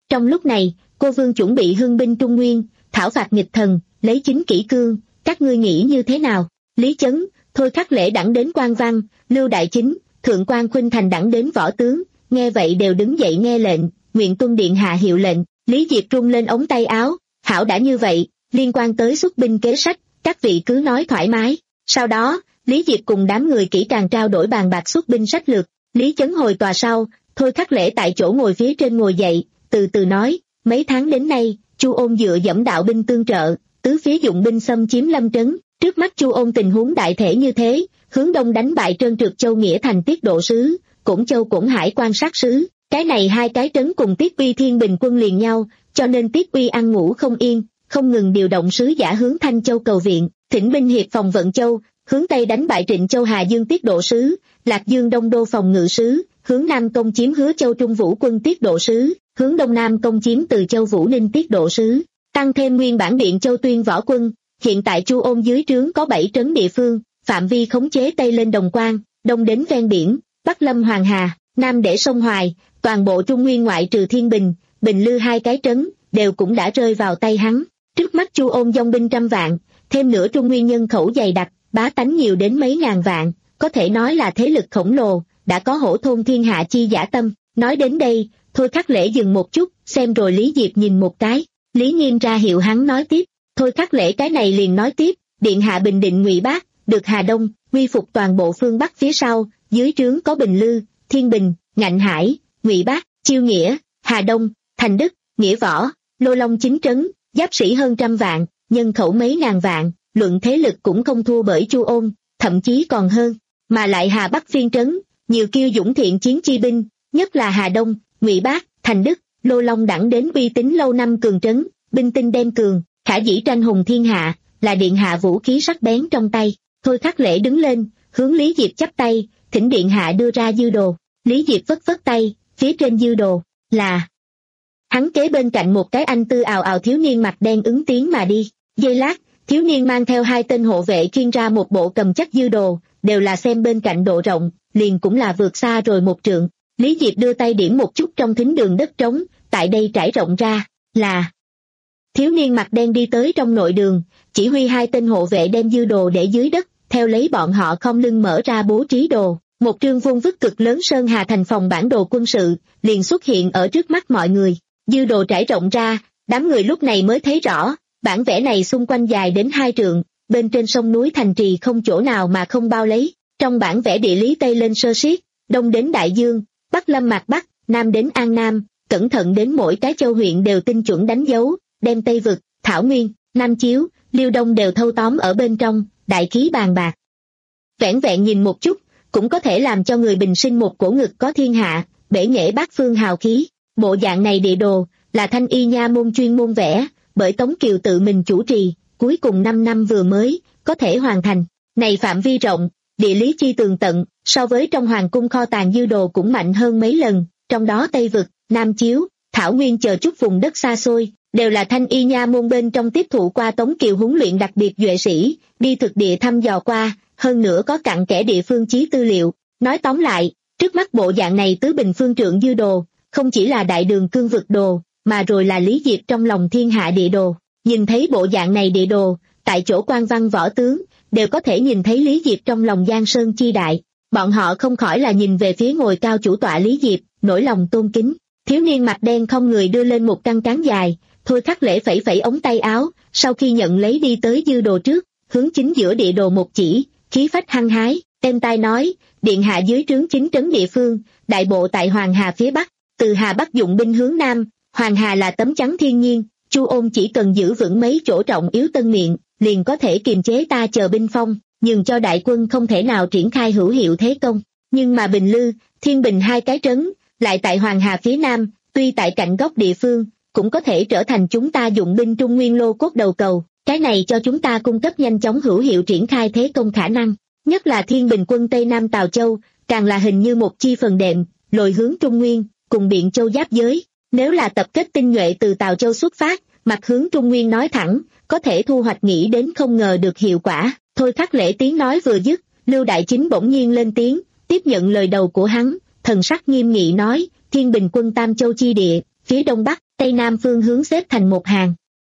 Trong lúc này, cô Vương chuẩn bị hưng binh Trung Nguyên, thảo phạt nghịch thần, lấy chính kỷ cương, các ngươi nghĩ như thế nào? Lý Chấn, Thôi Khắc Lễ đẳng đến quan văn, Lưu Đại Chính, Thượng quan Khuynh Thành đẳng đến võ tướng, nghe vậy đều đứng dậy nghe lệnh, nguyện tuân điện hạ hiệu lệnh. Lý Diệp rung lên ống tay áo, hảo đã như vậy, liên quan tới xuất binh kế sách, các vị cứ nói thoải mái. Sau đó, Lý Diệp cùng đám người kỹ càng trao đổi bàn bạc xuất binh sách lược. Lý Chấn hồi tòa sau, Thôi Khắc Lễ tại chỗ ngồi phía trên ngồi dậy, từ từ nói, mấy tháng đến nay, Chu Ôn dựa dẫm đạo binh tương trợ, tứ phía dụng binh xâm chiếm Lâm Trấn, trước mắt Chu Ôn tình huống đại thể như thế, hướng đông đánh bại Trơn Trượt Châu Nghĩa Thành Tiết Độ Sứ, Cổn Châu Cổn Hải quan sát sứ, cái này hai cái trấn cùng Tiết Uy Thiên Bình quân liền nhau, cho nên Tiết Uy ăn ngủ không yên, không ngừng điều động sứ giả hướng Thanh Châu cầu viện, thỉnh binh hiệp phòng Vận Châu, hướng tây đánh bại Trịnh Châu Hà Dương Tiết Độ Sứ, Lạc Dương Đông Đô phòng ngự sứ, hướng nam công chiếm Hứa Châu Trung Vũ quân Tiết Độ Sứ, hướng đông nam công chiếm Từ Châu Vũ Ninh Tiết Độ Sứ, tăng thêm nguyên bản Điện Châu Tuyên võ quân. Hiện tại Chu Ôn dưới trướng có bảy trấn địa phương, phạm vi khống chế tây lên Đồng Quan, đông đến ven biển, bắc lâm Hoàng Hà, nam để sông Hoài, toàn bộ Trung Nguyên ngoại trừ Thiên Bình, Bình Lư hai cái trấn, đều cũng đã rơi vào tay hắn. Trước mắt Chu Ôn dòng binh trăm vạn, thêm nữa Trung Nguyên nhân khẩu dày đặc, bá tánh nhiều đến mấy ngàn vạn, có thể nói là thế lực khổng lồ, đã có hổ thôn thiên hạ chi dã tâm. Nói đến đây, Thôi Khắc Lễ dừng một chút, xem rồi Lý Diệp nhìn một cái, Lý Nghiêm ra hiệu hắn nói tiếp. Thôi Khắc Lễ cái này liền nói tiếp, điện hạ bình định Ngụy Bác, được Hà Đông, quy phục toàn bộ phương Bắc phía sau, dưới trướng có Bình Lư, Thiên Bình, Ngạnh Hải, Ngụy Bác, Chiêu Nghĩa, Hà Đông, Thành Đức, Nghĩa Võ, Lô Long chín trấn, giáp sĩ hơn trăm vạn, nhân khẩu mấy ngàn vạn, luận thế lực cũng không thua bởi Chu Ôn, thậm chí còn hơn, mà lại Hà Bắc phiên trấn, nhiều kiêu dũng thiện chiến chi binh, nhất là Hà Đông, Ngụy Bác, Thành Đức, Lô Long đẳng đến uy tín lâu năm cường trấn, binh tinh đem cường, khả dĩ tranh hùng thiên hạ, là điện hạ vũ khí sắc bén trong tay. Thôi Khắc Lễ đứng lên, hướng Lý Diệp chắp tay, thỉnh điện hạ đưa ra dư đồ. Lý Diệp vất vất tay, phía trên dư đồ là hắn kế bên cạnh một cái anh tư ào ào thiếu niên mặt đen ứng tiếng mà đi. Giây lát, thiếu niên mang theo hai tên hộ vệ chuyên ra một bộ cầm chắc dư đồ, đều là xem bên cạnh độ rộng, liền cũng là vượt xa rồi một trượng. Lý Diệp đưa tay điểm một chút trong thính đường đất trống, tại đây trải rộng ra, là thiếu niên mặt đen đi tới trong nội đường, chỉ huy hai tên hộ vệ đem dư đồ để dưới đất, theo lấy bọn họ khom lưng mở ra bố trí đồ. Một trương vuông vức cực lớn Sơn Hà thành phòng bản đồ quân sự, liền xuất hiện ở trước mắt mọi người. Dư đồ trải rộng ra, đám người lúc này mới thấy rõ, bản vẽ này xung quanh dài đến hai trượng, bên trên sông núi thành trì không chỗ nào mà không bao lấy. Trong bản vẽ địa lý Tây lên Sơ Siết, Đông đến Đại Dương, Bắc lâm Mạc Bắc, Nam đến An Nam, cẩn thận đến mỗi cái châu huyện đều tinh chuẩn đánh dấu, đem Tây Vực, Thảo Nguyên, Nam Chiếu, Liêu Đông đều thâu tóm ở bên trong, đại khí bàn bạc. Vẻn vẹn nhìn một chút, cũng có thể làm cho người bình sinh một cổ ngực có thiên hạ, bể nghệ bát phương hào khí. Bộ dạng này địa đồ, là Thanh Y nha môn chuyên môn vẽ, bởi Tống Kiều tự mình chủ trì, cuối cùng năm năm vừa mới, có thể hoàn thành. Này phạm vi rộng, địa lý chi tường tận, so với trong hoàng cung kho tàng dư đồ cũng mạnh hơn mấy lần, trong đó Tây Vực, Nam Chiếu, Thảo Nguyên chờ chút vùng đất xa xôi, đều là Thanh Y nha môn bên trong tiếp thụ qua Tống Kiều huấn luyện đặc biệt duệ sĩ, đi thực địa thăm dò qua, hơn nữa có cặn kẽ địa phương chí tư liệu. Nói tóm lại, trước mắt bộ dạng này tứ bình phương trượng dư đồ, không chỉ là đại đường cương vực đồ, mà rồi là Lý Diệp trong lòng thiên hạ địa đồ. Nhìn thấy bộ dạng này địa đồ, tại chỗ quan văn võ tướng, đều có thể nhìn thấy Lý Diệp trong lòng Giang Sơn chi đại. Bọn họ không khỏi là nhìn về phía ngồi cao chủ tọa Lý Diệp, nỗi lòng tôn kính. Thiếu niên mặt đen không người đưa lên một căn trán dài, Thôi Khắc Lễ phẩy phẩy ống tay áo, sau khi nhận lấy đi tới dư đồ trước, hướng chính giữa địa đồ một chỉ, khí phách hăng hái, êm tai nói, điện hạ dưới trướng chính trấn địa phương, đại bộ tại Hoàng Hà phía Bắc, từ Hà Bắc dụng binh hướng Nam, Hoàng Hà là tấm chắn thiên nhiên, Chu Ôn chỉ cần giữ vững mấy chỗ trọng yếu tân miệng, liền có thể kiềm chế ta chờ binh phong, nhường cho đại quân không thể nào triển khai hữu hiệu thế công. Nhưng mà Bình Lư, Thiên Bình hai cái trấn, lại tại Hoàng Hà phía Nam, tuy tại cạnh góc địa phương, cũng có thể trở thành chúng ta dụng binh Trung Nguyên lô cốt đầu cầu, cái này cho chúng ta cung cấp nhanh chóng hữu hiệu triển khai thế công khả năng. Nhất là Thiên Bình quân Tây Nam Tào Châu, càng là hình như một chi phần đệm, lồi hướng Trung Nguyên, cùng Biện Châu giáp giới. Nếu là tập kết tinh nhuệ từ Tào Châu xuất phát, mặt hướng Trung Nguyên nói thẳng, có thể thu hoạch nghĩ đến không ngờ được hiệu quả. Thôi Khắc Lễ tiếng nói vừa dứt, Lưu Đại Chính bỗng nhiên lên tiếng, tiếp nhận lời đầu của hắn, thần sắc nghiêm nghị nói, Thiên Bình quân Tam Châu chi địa, phía đông bắc, tây nam phương hướng xếp thành một hàng.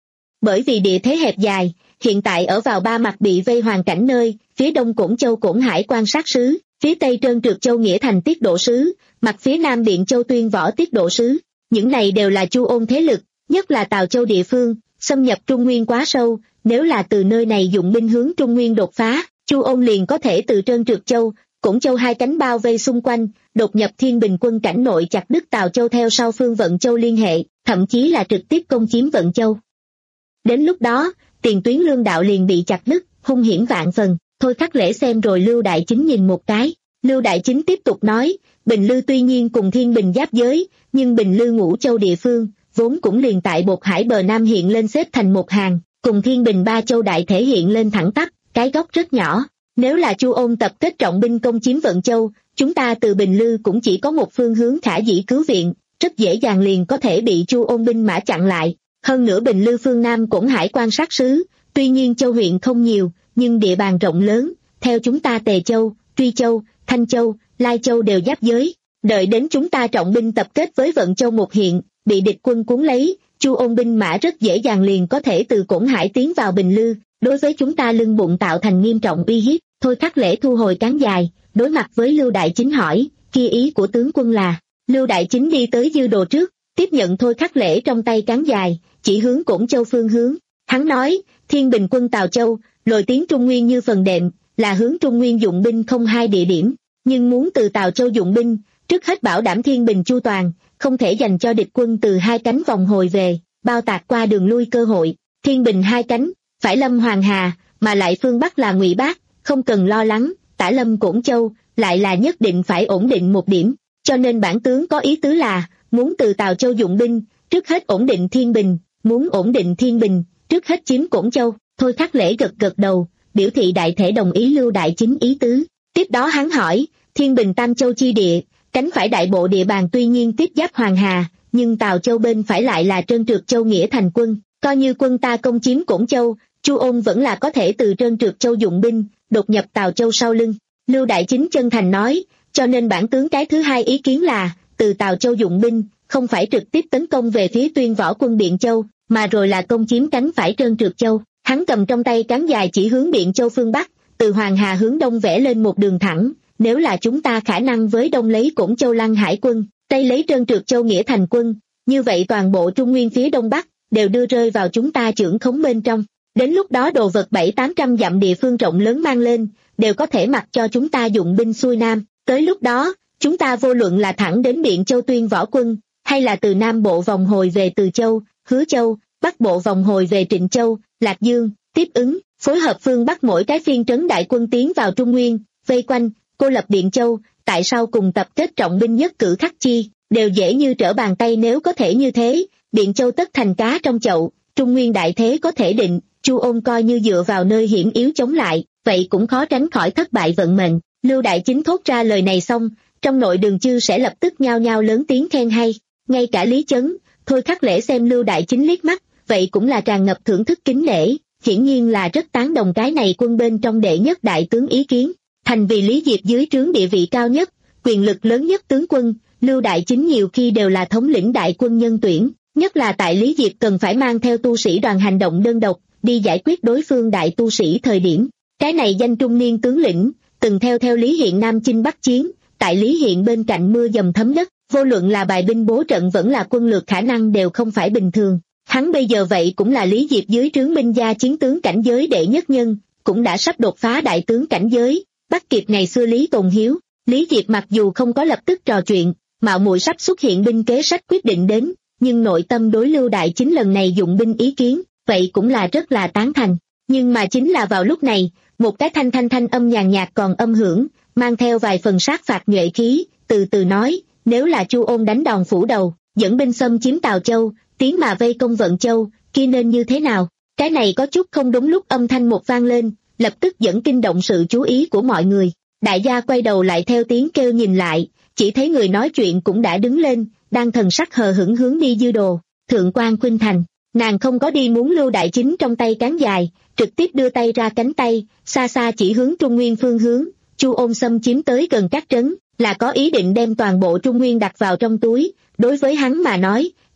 Bởi vì địa thế hẹp dài, hiện tại ở vào ba mặt bị vây hoàn cảnh nơi, phía đông Cổn Châu Cổn Hải quan sát sứ, phía tây Trơn Trượt Châu Nghĩa Thành tiết độ sứ, mặt phía nam Biện Châu Tuyên Võ tiết độ sứ. Những này đều là Chu Ôn thế lực, nhất là Tào Châu địa phương, xâm nhập Trung Nguyên quá sâu, nếu là từ nơi này dụng binh hướng Trung Nguyên đột phá, Chu Ôn liền có thể từ Trơn Trượt Châu, Cổn Châu hai cánh bao vây xung quanh, đột nhập Thiên Bình quân cảnh nội chặt đứt Tào Châu theo sau phương Vận Châu liên hệ, thậm chí là trực tiếp công chiếm Vận Châu. Đến lúc đó, tiền tuyến lương đạo liền bị chặt đứt, hung hiểm vạn phần. Thôi Khắc Lễ xem rồi Lưu Đại Chính nhìn một cái. Lưu Đại Chính tiếp tục nói, Bình Lư tuy nhiên cùng Thiên Bình giáp giới, nhưng Bình Lư Ngũ Châu địa phương, vốn cũng liền tại Bột Hải bờ Nam hiện lên xếp thành một hàng, cùng Thiên Bình ba châu đại thể hiện lên thẳng tắp, cái góc rất nhỏ. Nếu là Chu Ôn tập kết trọng binh công chiếm Vận Châu, chúng ta từ Bình Lư cũng chỉ có một phương hướng khả dĩ cứu viện, rất dễ dàng liền có thể bị Chu Ôn binh mã chặn lại. Hơn nữa Bình Lư phương Nam Cổn Hải quan sát sứ, tuy nhiên châu huyện không nhiều, nhưng địa bàn rộng lớn, theo chúng ta Tề Châu, Truy Châu, Thanh Châu, Lai Châu đều giáp giới. Đợi đến chúng ta trọng binh tập kết với Vận Châu một hiện, bị địch quân cuốn lấy, Chu Ôn binh mã rất dễ dàng liền có thể từ Cổn Hải tiến vào Bình Lư, đối với chúng ta lưng bụng tạo thành nghiêm trọng uy hiếp. Thôi Khắc Lễ thu hồi cán dài, đối mặt với Lưu Đại Chính hỏi, kia ý của tướng quân là. Lưu Đại Chính đi tới dư đồ trước, tiếp nhận Thôi Khắc Lễ trong tay cán dài, chỉ hướng Cổn Châu phương hướng. Hắn nói, Thiên Bình quân Tào Châu, lội tiến Trung Nguyên như phần đệm, là hướng Trung Nguyên dụng binh không hai địa điểm, nhưng muốn từ Tào Châu dụng binh, trước hết bảo đảm Thiên Bình chu toàn, không thể dành cho địch quân từ hai cánh vòng hồi về, bao tạc qua đường lui cơ hội. Thiên Bình hai cánh, phải lâm Hoàng Hà, mà lại phương Bắc là Ngụy Bác, không cần lo lắng, tả lâm Cổn Châu, lại là nhất định phải ổn định một điểm, cho nên bản tướng có ý tứ là, muốn từ Tào Châu dụng binh, trước hết ổn định Thiên Bình, muốn ổn định Thiên Bình, trước hết chiếm Cổn Châu. Thôi Khắc Lễ gật gật đầu, biểu thị đại thể đồng ý Lưu Đại Chính ý tứ. Tiếp đó hắn hỏi, Thiên Bình Tam Châu chi địa, cánh phải đại bộ địa bàn tuy nhiên tiếp giáp Hoàng Hà, nhưng Tào Châu bên phải lại là Trơn Trượt Châu Nghĩa Thành quân, coi như quân ta công chiếm Cổn Châu, Chu Ôn vẫn là có thể từ Trơn Trượt Châu dụng binh, đột nhập Tào Châu sau lưng. Lưu Đại Chính chân thành nói, cho nên bản tướng cái thứ hai ý kiến là, từ Tào Châu dụng binh, không phải trực tiếp tấn công về phía Tuyên Võ quân Biện Châu, mà rồi là công chiếm cánh phải Trơn Trượt Châu. Hắn cầm trong tay cán dài chỉ hướng Biện Châu phương Bắc, từ Hoàng Hà hướng đông vẽ lên một đường thẳng. Nếu là chúng ta khả năng với đông lấy Cổn Châu Lăng Hải quân, tây lấy Trơn Trượt Châu Nghĩa Thành quân, như vậy toàn bộ Trung Nguyên phía đông bắc đều đưa rơi vào chúng ta chưởng khống bên trong. Đến lúc đó đồ vật bảy tám trăm dặm địa phương rộng lớn mang lên, đều có thể mặc cho chúng ta dụng binh xuôi nam. Tới lúc đó, chúng ta vô luận là thẳng đến Biện Châu Tuyên Võ quân, hay là từ Nam Bộ vòng hồi về Từ Châu, Hứa Châu, Bắc Bộ vòng hồi về Trịnh Châu, Lạc Dương, tiếp ứng, phối hợp phương Bắc mỗi cái phiên trấn đại quân tiến vào Trung Nguyên, vây quanh, cô lập Biện Châu, tại sao cùng tập kết trọng binh nhất cử khắc chi, đều dễ như trở bàn tay. Nếu có thể như thế, Biện Châu tất thành cá trong chậu, Trung Nguyên đại thế có thể định. Chu Ôn coi như dựa vào nơi hiểm yếu chống lại, vậy cũng khó tránh khỏi thất bại vận mệnh. Lưu Đại Chính thốt ra lời này xong, trong nội đường chư sẽ lập tức nhao nhao lớn tiếng khen hay, ngay cả Lý Chấn, Thôi Khắc Lễ xem Lưu Đại Chính liếc mắt, vậy cũng là tràn ngập thưởng thức kính nể, hiển nhiên là rất tán đồng cái này quân bên trong đệ nhất đại tướng ý kiến. Thành vì Lý Diệp dưới trướng địa vị cao nhất, quyền lực lớn nhất tướng quân, Lưu Đại Chính nhiều khi đều là thống lĩnh đại quân nhân tuyển, nhất là tại Lý Diệp cần phải mang theo tu sĩ đoàn hành động đơn độc, đi giải quyết đối phương đại tu sĩ thời điểm. Cái này danh trung niên tướng lĩnh, từng theo theo Lý Hiện Nam chinh Bắc chiến, tại Lý Hiện bên cạnh mưa dầm thấm đất, vô luận là bài binh bố trận vẫn là quân lược khả năng đều không phải bình thường. Hắn bây giờ vậy cũng là Lý Diệp dưới trướng binh gia chiến tướng cảnh giới đệ nhất nhân, cũng đã sắp đột phá đại tướng cảnh giới, bắt kịp ngày xưa Lý Tồn Hiếu. Lý Diệp mặc dù không có lập tức trò chuyện, mạo muội sắp xuất hiện binh kế sách quyết định đến, nhưng nội tâm đối Lưu Đại Chính lần này dụng binh ý kiến, vậy cũng là rất là tán thành. Nhưng mà chính là vào lúc này, một cái thanh thanh thanh âm nhàn nhạt còn âm hưởng, mang theo vài phần sát phạt nhuệ khí, từ từ nói, nếu là Chu Ôn đánh đòn phủ đầu, dẫn binh xâm chiếm Tào Châu, tiến mà vây công Vận Châu, kia nên như thế nào? Cái này có chút không đúng lúc âm thanh một vang lên, lập tức dẫn kinh động sự chú ý của mọi người. Đại gia quay đầu lại theo tiếng kêu nhìn lại, chỉ thấy người nói chuyện cũng đã đứng lên, đang thần sắc hờ hững hướng đi dư đồ. Thượng quan Khuynh Thành, nàng không có đi muốn Lưu Đại Chính trong tay cán dài, trực tiếp đưa tay ra cánh tay, xa xa chỉ hướng Trung Nguyên phương hướng. Chu Ôn xâm chiếm tới gần các trấn, là có ý định đem toàn bộ Trung Nguyên đặt vào trong túi. Đối với hắn mà nói,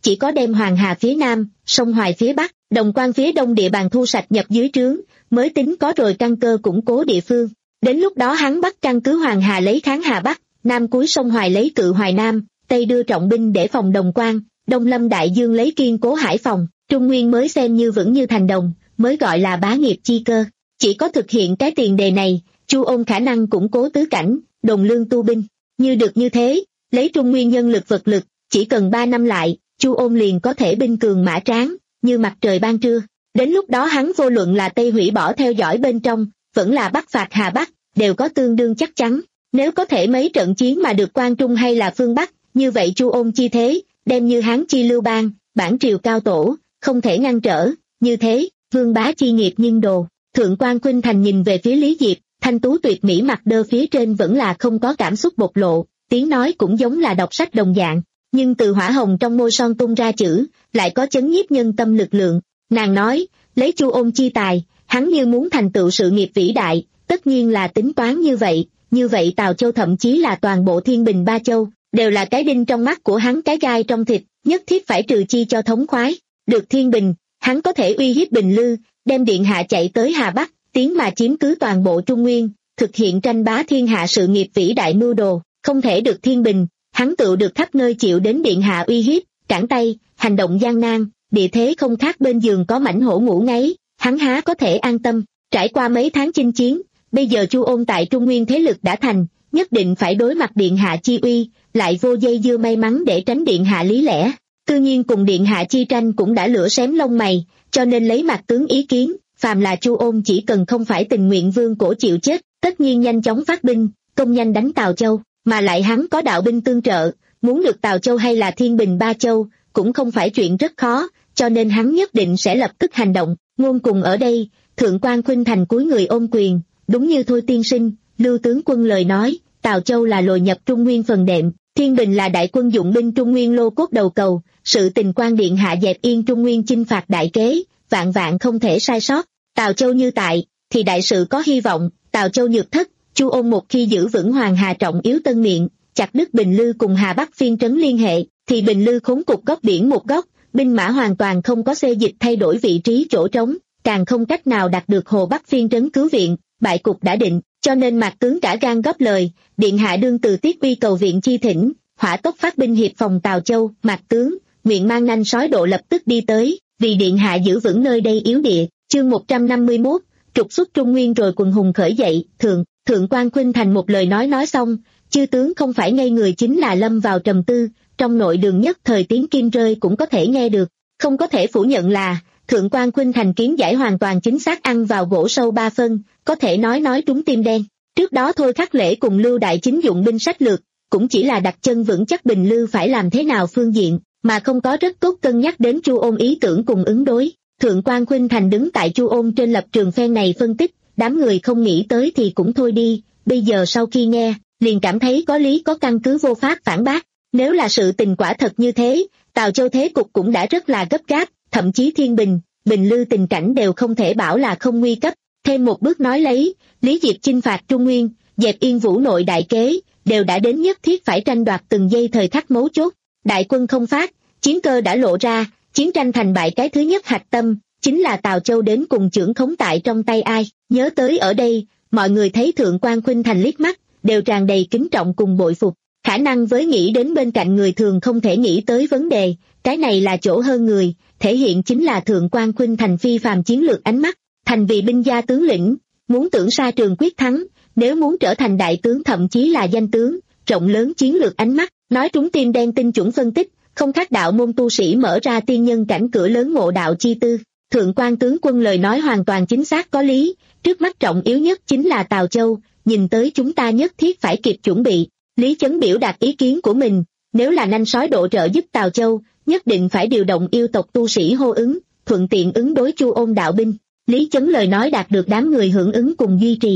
chỉ có đem Hoàng Hà phía nam, sông Hoài phía bắc, Đồng Quan phía đông địa bàn thu sạch nhập dưới trướng, mới tính có rồi căn cơ củng cố địa phương. Đến lúc đó hắn bắt căn cứ Hoàng Hà lấy kháng Hà Bắc, nam cuối sông Hoài lấy cự Hoài Nam, tây đưa trọng binh để phòng Đồng Quan, đông lâm đại dương lấy kiên cố Hải phòng, Trung Nguyên mới xem như vững như thành đồng, mới gọi là bá nghiệp chi cơ. Chỉ có thực hiện cái tiền đề này, Chu Ôn khả năng củng cố tứ cảnh, đồng lương tu binh. Như được như thế, lấy Trung Nguyên nhân lực vật lực, chỉ cần ba năm lại, Chu Ôn liền có thể binh cường mã tráng, như mặt trời ban trưa. Đến lúc đó hắn vô luận là Tây hủy bỏ theo dõi bên trong, vẫn là Bắc phạt Hà Bắc, đều có tương đương chắc chắn. Nếu có thể mấy trận chiến mà được Quan Trung hay là phương Bắc, như vậy Chu Ôn chi thế, đem như Hán chi Lưu Bang, bản triều cao tổ, không thể ngăn trở. Như thế, vương bá chi nghiệp nhưng đồ. Thượng quan Khuynh Thành nhìn về phía Lý Diệp, thanh tú tuyệt mỹ mặt đơ phía trên vẫn là không có cảm xúc bộc lộ, tiếng nói cũng giống là đọc sách đồng dạng, nhưng từ hỏa hồng trong môi son tung ra chữ, lại có chấn nhiếp nhân tâm lực lượng. Nàng nói, lấy Chu Ôn chi tài, hắn như muốn thành tựu sự nghiệp vĩ đại, tất nhiên là tính toán như vậy, như vậy Tào Châu thậm chí là toàn bộ Thiên Bình Ba Châu, đều là cái đinh trong mắt của hắn, cái gai trong thịt, nhất thiết phải trừ chi cho thống khoái. Được Thiên Bình, hắn có thể uy hiếp Bình Lư, đem điện hạ chạy tới Hà Bắc, tiến mà chiếm cứ toàn bộ Trung Nguyên, thực hiện tranh bá thiên hạ sự nghiệp vĩ đại mưu đồ. Không thể được Thiên Bình, hắn tự được khắp nơi chịu đến điện hạ uy hiếp, cản tay, hành động gian nan, địa thế không khác bên giường có mảnh hổ ngủ ngáy, hắn há có thể an tâm. Trải qua mấy tháng chinh chiến, bây giờ Chu Ôn tại Trung Nguyên thế lực đã thành, nhất định phải đối mặt điện hạ chi uy, lại vô dây dưa may mắn để tránh điện hạ lý lẽ. Tự nhiên cùng điện hạ chi tranh cũng đã lửa xém lông mày, cho nên lấy mặt tướng ý kiến, phàm là Chu Ôn chỉ cần không phải tình nguyện vương cổ chịu chết, tất nhiên nhanh chóng phát binh, công nhanh đánh Tào Châu, mà lại hắn có đạo binh tương trợ, muốn được Tào Châu hay là Thiên Bình Ba Châu, cũng không phải chuyện rất khó, cho nên hắn nhất định sẽ lập tức hành động. Ngôn cùng ở đây, Thượng quan Khuynh Thành cúi người ôm quyền, đúng như Thôi tiên sinh, Lưu tướng quân lời nói, Tào Châu là lồi nhập Trung Nguyên phần đệm, Thiên Bình là đại quân dụng binh Trung Nguyên lô cốt đầu cầu, sự tình quan điện hạ dẹp yên Trung Nguyên chinh phạt đại kế, vạn vạn không thể sai sót. Tào Châu như tại, thì đại sự có hy vọng. Tào Châu nhược thất, Chu Ôn một khi giữ vững Hoàng Hà trọng yếu Tân Miện, chặt đứt Bình Lư cùng Hà Bắc phiên trấn liên hệ, thì Bình Lư khốn cục góc biển một góc, binh mã hoàn toàn không có xê dịch thay đổi vị trí chỗ trống, càng không cách nào đạt được Hồ Bắc phiên trấn cứu viện, bại cục đã định. Cho nên Mạc tướng cả gan góp lời, điện hạ đương từ tiếp uy cầu viện chi thỉnh, hỏa tốc phát binh hiệp phòng Tào Châu. Mạc tướng nguyện mang nanh sói độ lập tức đi tới, vì điện hạ giữ vững nơi đây yếu địa. Chương một trăm năm mươi mốt, trục xuất Trung Nguyên rồi quần hùng khởi dậy. Thượng Thượng quan Khuynh Thành một lời nói nói xong, chư tướng không phải ngây người chính là lâm vào trầm tư, trong nội đường nhất thời tiếng kim rơi cũng có thể nghe được. Không có thể phủ nhận là Thượng quan Khuynh Thành kiến giải hoàn toàn chính xác, ăn vào gỗ sâu ba phân, có thể nói nói trúng tim đen. Trước đó Thôi Khắc Lễ cùng Lưu Đại Chính dụng binh sách lược, cũng chỉ là đặt chân vững chắc Bình Lư phải làm thế nào phương diện, mà không có rất tốt cân nhắc đến Chu Ôn ý tưởng cùng ứng đối. Thượng quan Khuynh Thành đứng tại Chu Ôn trên lập trường phen này phân tích, đám người không nghĩ tới thì cũng thôi đi, bây giờ sau khi nghe, liền cảm thấy có lý có căn cứ, vô pháp phản bác. Nếu là sự tình quả thật như thế, Tào Châu thế cục cũng đã rất là gấp gáp, thậm chí Thiên Bình, Bình Lư tình cảnh đều không thể bảo là không nguy cấp. Thêm một bước nói lấy, Lý Diệp chinh phạt Trung Nguyên, dẹp yên Vũ nội đại kế, đều đã đến nhất thiết phải tranh đoạt từng giây thời khắc mấu chốt. Đại quân không phát, chiến cơ đã lộ ra, chiến tranh thành bại cái thứ nhất hạch tâm, chính là Tào Châu đến cùng trưởng khống tại trong tay ai. Nhớ tới ở đây, mọi người thấy Thượng quan Khuynh Thành liếc mắt, đều tràn đầy kính trọng cùng bội phục. Khả năng với nghĩ đến bên cạnh người thường không thể nghĩ tới vấn đề, cái này là chỗ hơn người, thể hiện chính là Thượng quan Khuynh Thành phi phàm chiến lược ánh mắt. Thành vì binh gia tướng lĩnh, muốn tưởng xa trường quyết thắng, nếu muốn trở thành đại tướng thậm chí là danh tướng, rộng lớn chiến lược ánh mắt, nói trúng tim đen tinh chuẩn phân tích, không khác đạo môn tu sĩ mở ra tiên nhân cảnh cửa lớn ngộ đạo chi tư. Thượng quan tướng quân lời nói hoàn toàn chính xác có lý, trước mắt trọng yếu nhất chính là Tào Châu, nhìn tới chúng ta nhất thiết phải kịp chuẩn bị. Lý Chấn biểu đạt ý kiến của mình, nếu là nanh sói độ trợ giúp Tào Châu, nhất định phải điều động yêu tộc tu sĩ hô ứng, thuận tiện ứng đối Chu Ôn đạo binh. Lý Chấn lời nói đạt được đám người hưởng ứng cùng duy trì.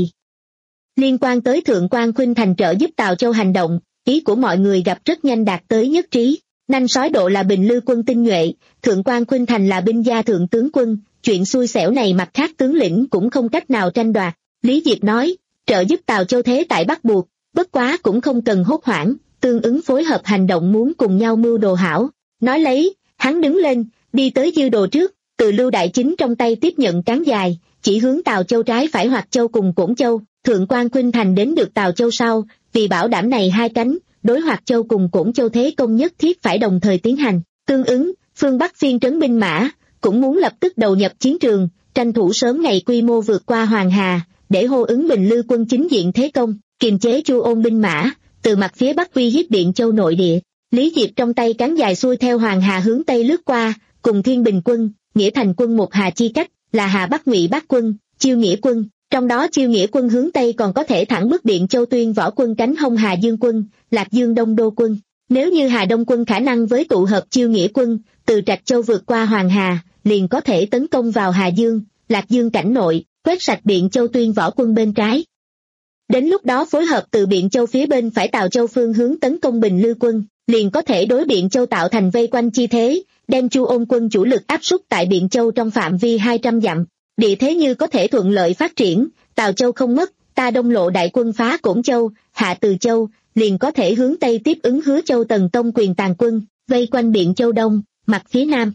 Liên quan tới Thượng quan Khuynh Thành trợ giúp Tào Châu hành động, ý của mọi người gặp rất nhanh đạt tới nhất trí. Nanh sói độ là Bình Lư quân tinh nhuệ, Thượng quan Khuynh Thành là binh gia thượng tướng quân, chuyện xui xẻo này mặt khác tướng lĩnh cũng không cách nào tranh đoạt. Lý Diệp nói, trợ giúp Tào Châu thế tại bắt buộc, bất quá cũng không cần hốt hoảng, tương ứng phối hợp hành động, muốn cùng nhau mưu đồ hảo. Nói lấy, Hắn đứng lên, đi tới Dư Đồ trước, từ Lưu Đại Chính trong tay tiếp nhận cán dài, chỉ hướng Tào Châu trái phải Hoạt Châu cùng Cổn Châu. Thượng quan Khuynh Thành đến được Tào Châu sau, vì bảo đảm này hai cánh, đối Hoạt Châu cùng Cổn Châu thế công nhất thiết phải đồng thời tiến hành. Tương ứng, phương Bắc phiên trấn binh mã cũng muốn lập tức đầu nhập chiến trường, tranh thủ sớm ngày quy mô vượt qua Hoàng Hà, để hô ứng Bình Lư quân chính diện thế công, kiềm chế Chu Ôn binh mã từ mặt phía bắc uy hiếp Biện Châu nội địa. Lý Diệp trong tay cán dài xuôi theo Hoàng Hà hướng tây lướt qua, cùng Thiên Bình quân, Nghĩa Thành quân một hà chi cách, là Hà Bắc Ngụy Bác quân, Chiêu Nghĩa quân. Trong đó Chiêu Nghĩa quân hướng tây còn có thể thẳng bức Biện Châu Tuyên Võ quân cánh hông Hà Dương quân, Lạc Dương Đông Đô quân. Nếu như Hà Đông quân khả năng với tụ hợp Chiêu Nghĩa quân, từ Trạch Châu vượt qua Hoàng Hà, liền có thể tấn công vào Hà Dương, Lạc Dương cảnh nội, quét sạch Biện Châu Tuyên Võ quân bên trái. Đến lúc đó phối hợp từ Biện Châu phía bên phải Tào Châu phương hướng tấn công Bình Lư quân, liền có thể đối Biện Châu tạo thành vây quanh chi thế, đem Chu Ôn quân chủ lực áp suất tại Biện Châu trong phạm vi hai trăm dặm. Địa thế như có thể thuận lợi phát triển, Tào Châu không mất, ta đông lộ đại quân phá Cổn Châu, hạ Từ Châu, liền có thể hướng tây tiếp ứng Hứa Châu Tần Tông quyền tàn quân, vây quanh Biện Châu Đông, mặt phía nam.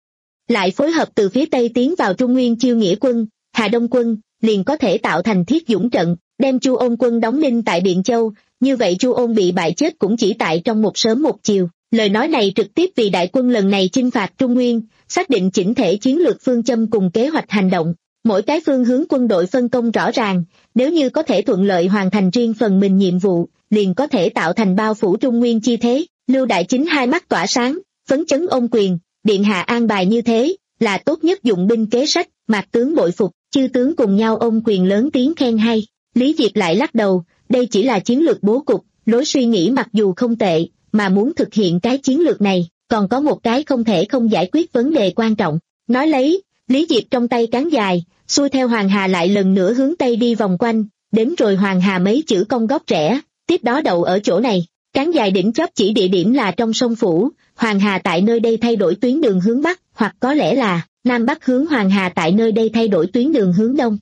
Lại phối hợp từ phía tây tiến vào Trung Nguyên Chiêu Nghĩa quân, Hà Đông quân, liền có thể tạo thành Thiết Dũng trận, đem Chu Ôn quân đóng ninh tại Biện Châu, như vậy Chu Ôn bị bại chết cũng chỉ tại trong một sớm một chiều. Lời nói này trực tiếp vì đại quân lần này chinh phạt Trung Nguyên, xác định chỉnh thể chiến lược phương châm cùng kế hoạch hành động. Mỗi cái phương hướng quân đội phân công rõ ràng, nếu như có thể thuận lợi hoàn thành riêng phần mình nhiệm vụ, liền có thể tạo thành bao phủ Trung Nguyên chi thế. Lưu Đại Chính hai mắt tỏa sáng, phấn chấn ôm quyền, điện hạ an bài như thế, là tốt nhất dụng binh kế sách. Mạc tướng bội phục, chư tướng cùng nhau ôm quyền lớn tiếng khen hay. Lý Diệp lại lắc đầu, đây chỉ là chiến lược bố cục, lối suy nghĩ mặc dù không tệ, mà muốn thực hiện cái chiến lược này, còn có một cái không thể không giải quyết vấn đề quan trọng. Nói lấy, Lý Diệp trong tay cán dài, xuôi theo Hoàng Hà lại lần nữa hướng tây đi vòng quanh, đến rồi Hoàng Hà mấy chữ cong góc rẽ, tiếp đó đậu ở chỗ này. Cán dài đỉnh chóp chỉ địa điểm là trong sông Phủ, Hoàng Hà tại nơi đây thay đổi tuyến đường hướng Bắc, hoặc có lẽ là Nam Bắc hướng Hoàng Hà tại nơi đây thay đổi tuyến đường hướng Đông.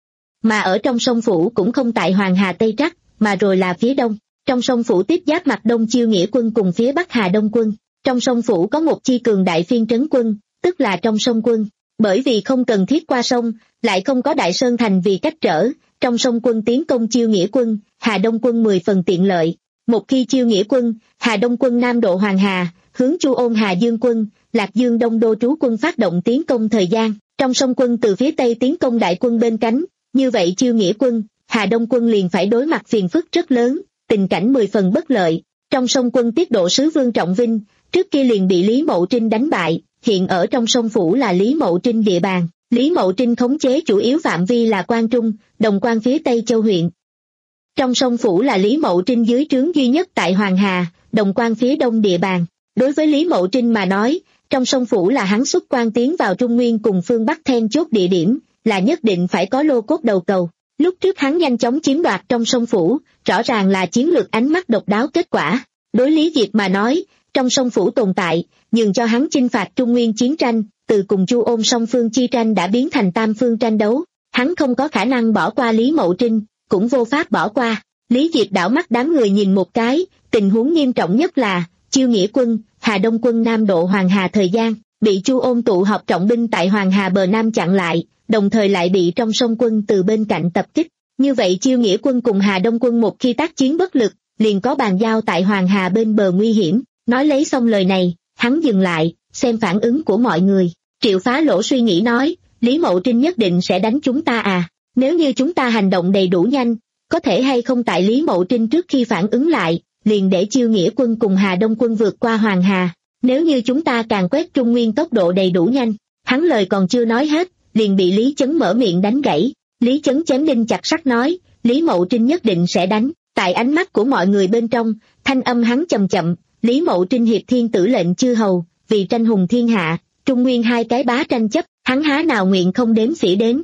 Mà ở trong sông Phủ cũng không tại Hoàng Hà Tây Trắc, mà rồi là phía Đông. Trong sông Phủ tiếp giáp mặt Đông Chiêu Nghĩa quân cùng phía Bắc Hà Đông quân. Trong sông Phủ có một chi cường đại phiên trấn quân, tức là trong sông quân. Bởi vì không cần thiết qua sông, lại không có Đại Sơn Thành vì cách trở, trong sông quân tiến công Chiêu Nghĩa quân, Hà Đông quân mười phần tiện lợi. Một khi Chiêu Nghĩa quân, Hà Đông quân Nam độ Hoàng Hà, hướng Chu Ôn Hà Dương quân, Lạc Dương Đông Đô trú quân phát động tiến công thời gian, trong sông quân từ phía Tây tiến công đại quân bên cánh, như vậy Chiêu Nghĩa quân, Hà Đông quân liền phải đối mặt phiền phức rất lớn, tình cảnh mười phần bất lợi. Trong sông quân tiết độ sứ Vương Trọng Vinh, trước kia liền bị Lý Mậu Trinh đánh bại, hiện ở trong sông Phủ là Lý Mậu Trinh địa bàn. Lý Mậu Trinh khống chế chủ yếu phạm vi là Quan Trung, Đồng Quan phía Tây Châu huyện. Trong sông Phủ là Lý Mậu Trinh dưới trướng duy nhất tại Hoàng Hà, Đồng Quan phía Đông địa bàn. Đối với Lý Mậu Trinh mà nói, trong sông Phủ là hắn xuất quan tiến vào Trung Nguyên cùng phương Bắc then chốt địa điểm, là nhất định phải có lô cốt đầu cầu. Lúc trước hắn nhanh chóng chiếm đoạt trong sông Phủ, rõ ràng là chiến lược ánh mắt độc đáo kết quả. Đối Lý Diệp mà nói, trong sông Phủ tồn tại, nhường cho hắn chinh phạt Trung Nguyên chiến tranh, từ cùng Chu Ôn song phương chi tranh đã biến thành tam phương tranh đấu. Hắn không có khả năng bỏ qua Lý Mậu Trinh, cũng vô pháp bỏ qua. Lý Diệp đảo mắt đám người nhìn một cái, tình huống nghiêm trọng nhất là, Chiêu Nghĩa quân, Hà Đông quân Nam độ Hoàng Hà thời gian, bị Chu Ôn tụ họp trọng binh tại Hoàng Hà bờ Nam chặn lại, đồng thời lại bị trong sông quân từ bên cạnh tập kích. Như vậy Chiêu Nghĩa quân cùng Hà Đông quân một khi tác chiến bất lực, liền có bàn giao tại Hoàng Hà bên bờ nguy hiểm. Nói lấy xong lời này, hắn dừng lại, xem phản ứng của mọi người. Triệu Phá Lỗ suy nghĩ nói, Lý Mậu Trinh nhất định sẽ đánh chúng ta à? Nếu như chúng ta hành động đầy đủ nhanh, có thể hay không tại Lý Mậu Trinh trước khi phản ứng lại, liền để Chiêu Nghĩa quân cùng Hà Đông quân vượt qua Hoàng Hà. Nếu như chúng ta càng quét Trung Nguyên tốc độ đầy đủ nhanh, hắn lời còn chưa nói hết, liền bị Lý Chấn mở miệng đánh gãy. Lý Chấn chém đinh chặt sắt nói, Lý Mậu Trinh nhất định sẽ đánh. Tại ánh mắt của mọi người bên trong, thanh âm hắn chậm chậm, Lý Mậu Trinh hiệp thiên tử lệnh chư hầu, vì tranh hùng thiên hạ, Trung Nguyên hai cái bá tranh chấp, hắn há nào nguyện không đếm xỉa đến.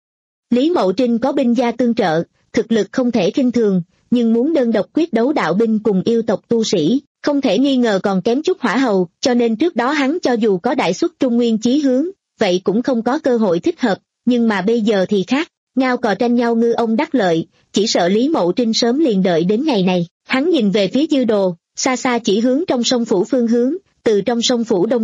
Lý Mậu Trinh có binh gia tương trợ, thực lực không thể khinh thường, nhưng muốn đơn độc quyết đấu đạo binh cùng yêu tộc tu sĩ, không thể nghi ngờ còn kém chút hỏa hầu, cho nên trước đó hắn cho dù có đại xuất Trung Nguyên chí hướng, vậy cũng không có cơ hội thích hợp, nhưng mà bây giờ thì khác, ngao cò tranh nhau ngư ông đắc lợi, chỉ sợ Lý Mậu Trinh sớm liền đợi đến ngày này. Hắn nhìn về phía Dư Đồ, xa xa chỉ hướng trong sông Phủ phương hướng, từ trong sông Phủ đông tiến,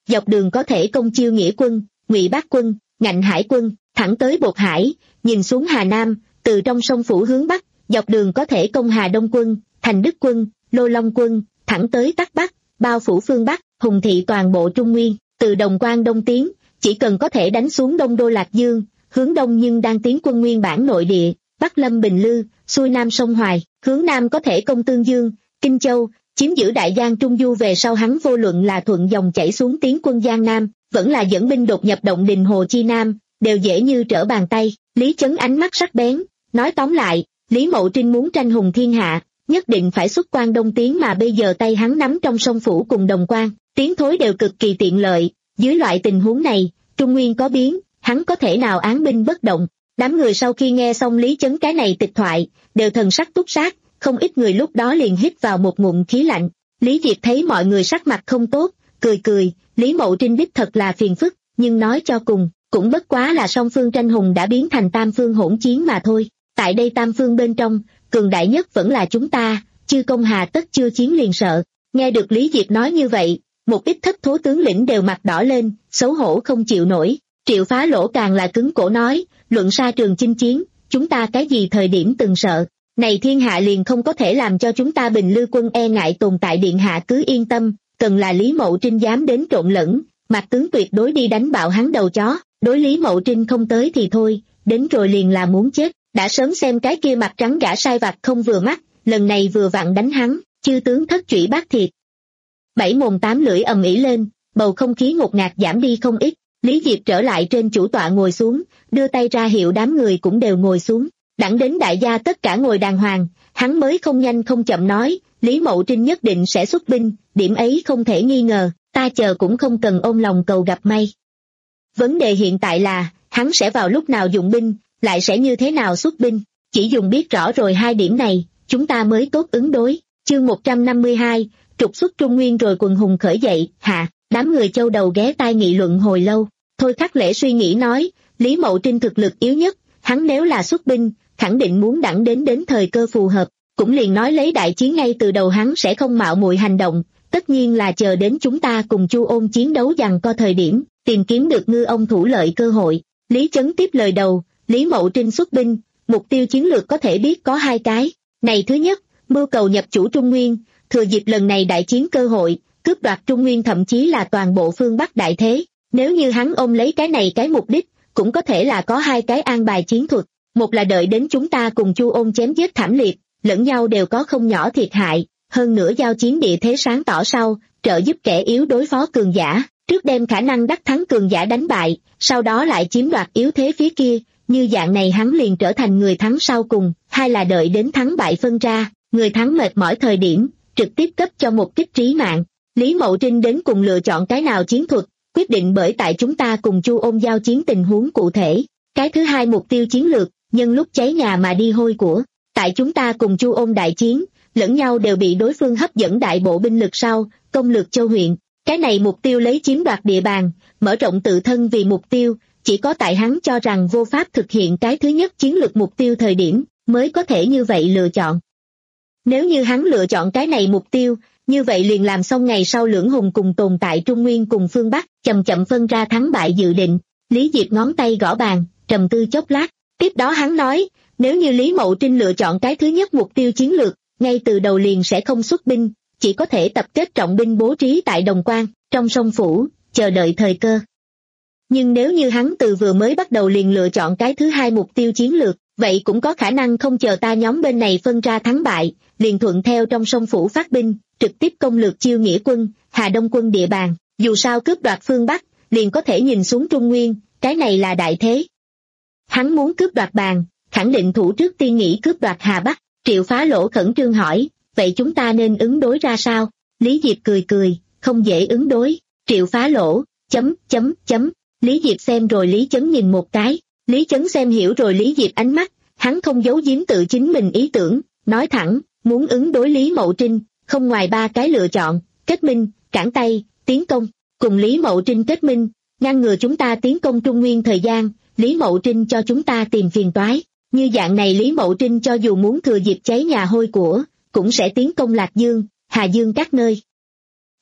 dọc đường có thể công Chiêu Nghĩa quân, Ngụy Bác quân, Ngạnh Hải quân, thẳng tới Bột Hải, nhìn xuống Hà Nam, từ trong sông Phủ hướng Bắc, dọc đường có thể công Hà Đông quân, Thành Đức quân, Lô Long quân, thẳng tới Tắc Bắc, bao phủ phương Bắc, hùng thị toàn bộ Trung Nguyên, từ Đồng Quan đông tiến, chỉ cần có thể đánh xuống Đông Đô Lạc Dương, hướng đông nhưng đang tiến quân nguyên bản nội địa, Bắc lâm Bình Lư, xuôi nam sông Hoài, hướng nam có thể công Tương Dương, Kinh Châu, chiếm giữ Đại Giang Trung Du. Về sau hắn vô luận là thuận dòng chảy xuống tiến quân Giang Nam, vẫn là dẫn binh đột nhập động Đình Hồ Chi Nam, đều dễ như trở bàn tay. Lý Chấn ánh mắt sắc bén, nói tóm lại, Lý Mậu Trinh muốn tranh hùng thiên hạ, nhất định phải xuất quan đông tiến, mà bây giờ tay hắn nắm trong sông Phủ cùng Đồng Quan, tiến thối đều cực kỳ tiện lợi. Dưới loại tình huống này, Trung Nguyên có biến, hắn có thể nào án binh bất động? Đám người sau khi nghe xong Lý Chấn cái này tịch thoại, đều thần sắc túc sát, không ít người lúc đó liền hít vào một ngụm khí lạnh. Lý Diệp thấy mọi người sắc mặt không tốt, cười cười, Lý Mậu Trinh đích thật là phiền phức, nhưng nói cho cùng, cũng bất quá là song phương tranh hùng đã biến thành tam phương hỗn chiến mà thôi. Tại đây tam phương bên trong, cường đại nhất vẫn là chúng ta, chư công hà tất chưa chiến liền sợ. Nghe được Lý Diệp nói như vậy, một ít thất thố tướng lĩnh đều mặt đỏ lên, xấu hổ không chịu nổi. Triệu Phá Lỗ càng là cứng cổ nói, luận sa trường chinh chiến, chúng ta cái gì thời điểm từng sợ. Này thiên hạ liền không có thể làm cho chúng ta Bình Lư quân e ngại tồn tại, điện hạ cứ yên tâm, cần là Lý Mậu Trinh dám đến trộn lẫn, mặt tướng tuyệt đối đi đánh bạo hắn đầu chó. Đối Lý Mậu Trinh không tới thì thôi, đến rồi liền là muốn chết. Đã sớm xem cái kia mặt trắng gã sai vặt không vừa mắt, lần này vừa vặn đánh hắn, chư tướng thất trụy bát thiệt. Bảy mồm tám lưỡi ầm ĩ lên, bầu không khí ngột ngạt giảm đi không ít. Lý Diệp trở lại trên chủ tọa ngồi xuống, đưa tay ra hiệu đám người cũng đều ngồi xuống. Đặng đến đại gia tất cả ngồi đàng hoàng, hắn mới không nhanh không chậm nói, Lý Mậu Trinh nhất định sẽ xuất binh, điểm ấy không thể nghi ngờ, ta chờ cũng không cần ôm lòng cầu gặp may. Vấn đề hiện tại là, hắn sẽ vào lúc nào dụng binh, lại sẽ như thế nào xuất binh, chỉ dùng biết rõ rồi hai điểm này, chúng ta mới tốt ứng đối. Chương một trăm năm mươi hai, trục xuất Trung Nguyên rồi quần hùng khởi dậy, hạ, đám người châu đầu ghé tai nghị luận hồi lâu. Thôi Khắc Lễ suy nghĩ nói, Lý Mậu Trinh thực lực yếu nhất, hắn nếu là xuất binh, khẳng định muốn đẳng đến đến thời cơ phù hợp, cũng liền nói lấy đại chiến ngay từ đầu hắn sẽ không mạo muội hành động, tất nhiên là chờ đến chúng ta cùng Chu Ôn chiến đấu giằng co thời điểm, tìm kiếm được ngư ông thủ lợi cơ hội. Lý Chấn tiếp lời đầu, Lý Mậu Trinh xuất binh, mục tiêu chiến lược có thể biết có hai cái. Này thứ nhất, mưu cầu nhập chủ Trung Nguyên, thừa dịp lần này đại chiến cơ hội, cướp đoạt Trung Nguyên thậm chí là toàn bộ phương Bắc đại thế. Nếu như hắn ôm lấy cái này cái mục đích, cũng có thể là có hai cái an bài chiến thuật. Một là đợi đến chúng ta cùng Chu Ôn chém giết thảm liệt, lẫn nhau đều có không nhỏ thiệt hại, hơn nữa giao chiến địa thế sáng tỏ sau, trợ giúp kẻ yếu đối phó cường giả, trước đem khả năng đắc thắng cường giả đánh bại, sau đó lại chiếm đoạt yếu thế phía kia, như dạng này hắn liền trở thành người thắng sau cùng. Hai là đợi đến thắng bại phân ra, người thắng mệt mỏi thời điểm, trực tiếp cấp cho một kích trí mạng. Lý Mậu Trinh đến cùng lựa chọn cái nào chiến thuật, quyết định bởi tại chúng ta cùng Chu Ôn giao chiến tình huống cụ thể. Cái thứ hai mục tiêu chiến lược, nhân lúc cháy nhà mà đi hôi của. Tại chúng ta cùng Chu Ôn đại chiến, lẫn nhau đều bị đối phương hấp dẫn đại bộ binh lực sau, công lược châu huyện. Cái này mục tiêu lấy chiếm đoạt địa bàn, mở rộng tự thân vì mục tiêu, chỉ có tại hắn cho rằng vô pháp thực hiện cái thứ nhất chiến lược mục tiêu thời điểm, mới có thể như vậy lựa chọn. Nếu như hắn lựa chọn cái này mục tiêu, như vậy liền làm xong ngày sau lưỡng hùng cùng tồn tại Trung Nguyên cùng phương Bắc, chậm chậm phân ra thắng bại dự định. Lý Diệp ngón tay gõ bàn, trầm tư chốc lát, tiếp đó hắn nói, nếu như Lý Mậu Trinh lựa chọn cái thứ nhất mục tiêu chiến lược, ngay từ đầu liền sẽ không xuất binh, chỉ có thể tập kết trọng binh bố trí tại Đồng Quan, trong sông Phủ, chờ đợi thời cơ. Nhưng nếu như hắn từ vừa mới bắt đầu liền lựa chọn cái thứ hai mục tiêu chiến lược, vậy cũng có khả năng không chờ ta nhóm bên này phân ra thắng bại, liền thuận theo trong sông Phủ phát binh, trực tiếp công lược Chiêu Nghĩa quân, Hà Đông quân địa bàn, dù sao cướp đoạt phương Bắc, liền có thể nhìn xuống Trung Nguyên, cái này là đại thế. Hắn muốn cướp đoạt bàn, khẳng định thủ trước tiên nghĩ cướp đoạt Hà Bắc. Triệu Phá Lỗ khẩn trương hỏi, vậy chúng ta nên ứng đối ra sao? Lý Diệp cười cười, không dễ ứng đối. Triệu Phá Lỗ, chấm, chấm, chấm. Lý Diệp xem rồi Lý Chấn nhìn một cái, Lý Chấn xem hiểu rồi Lý Diệp ánh mắt, hắn không giấu giếm tự chính mình ý tưởng, nói thẳng, muốn ứng đối Lý Mậu Trinh, không ngoài ba cái lựa chọn, kết minh, cản tay, tiến công. Cùng Lý Mậu Trinh kết minh, ngăn ngừa chúng ta tiến công Trung Nguyên thời gian, Lý Mậu Trinh cho chúng ta tìm phiền toái. Như dạng này Lý Mậu Trinh cho dù muốn thừa dịp cháy nhà hôi của, cũng sẽ tiến công Lạc Dương, Hà Dương các nơi.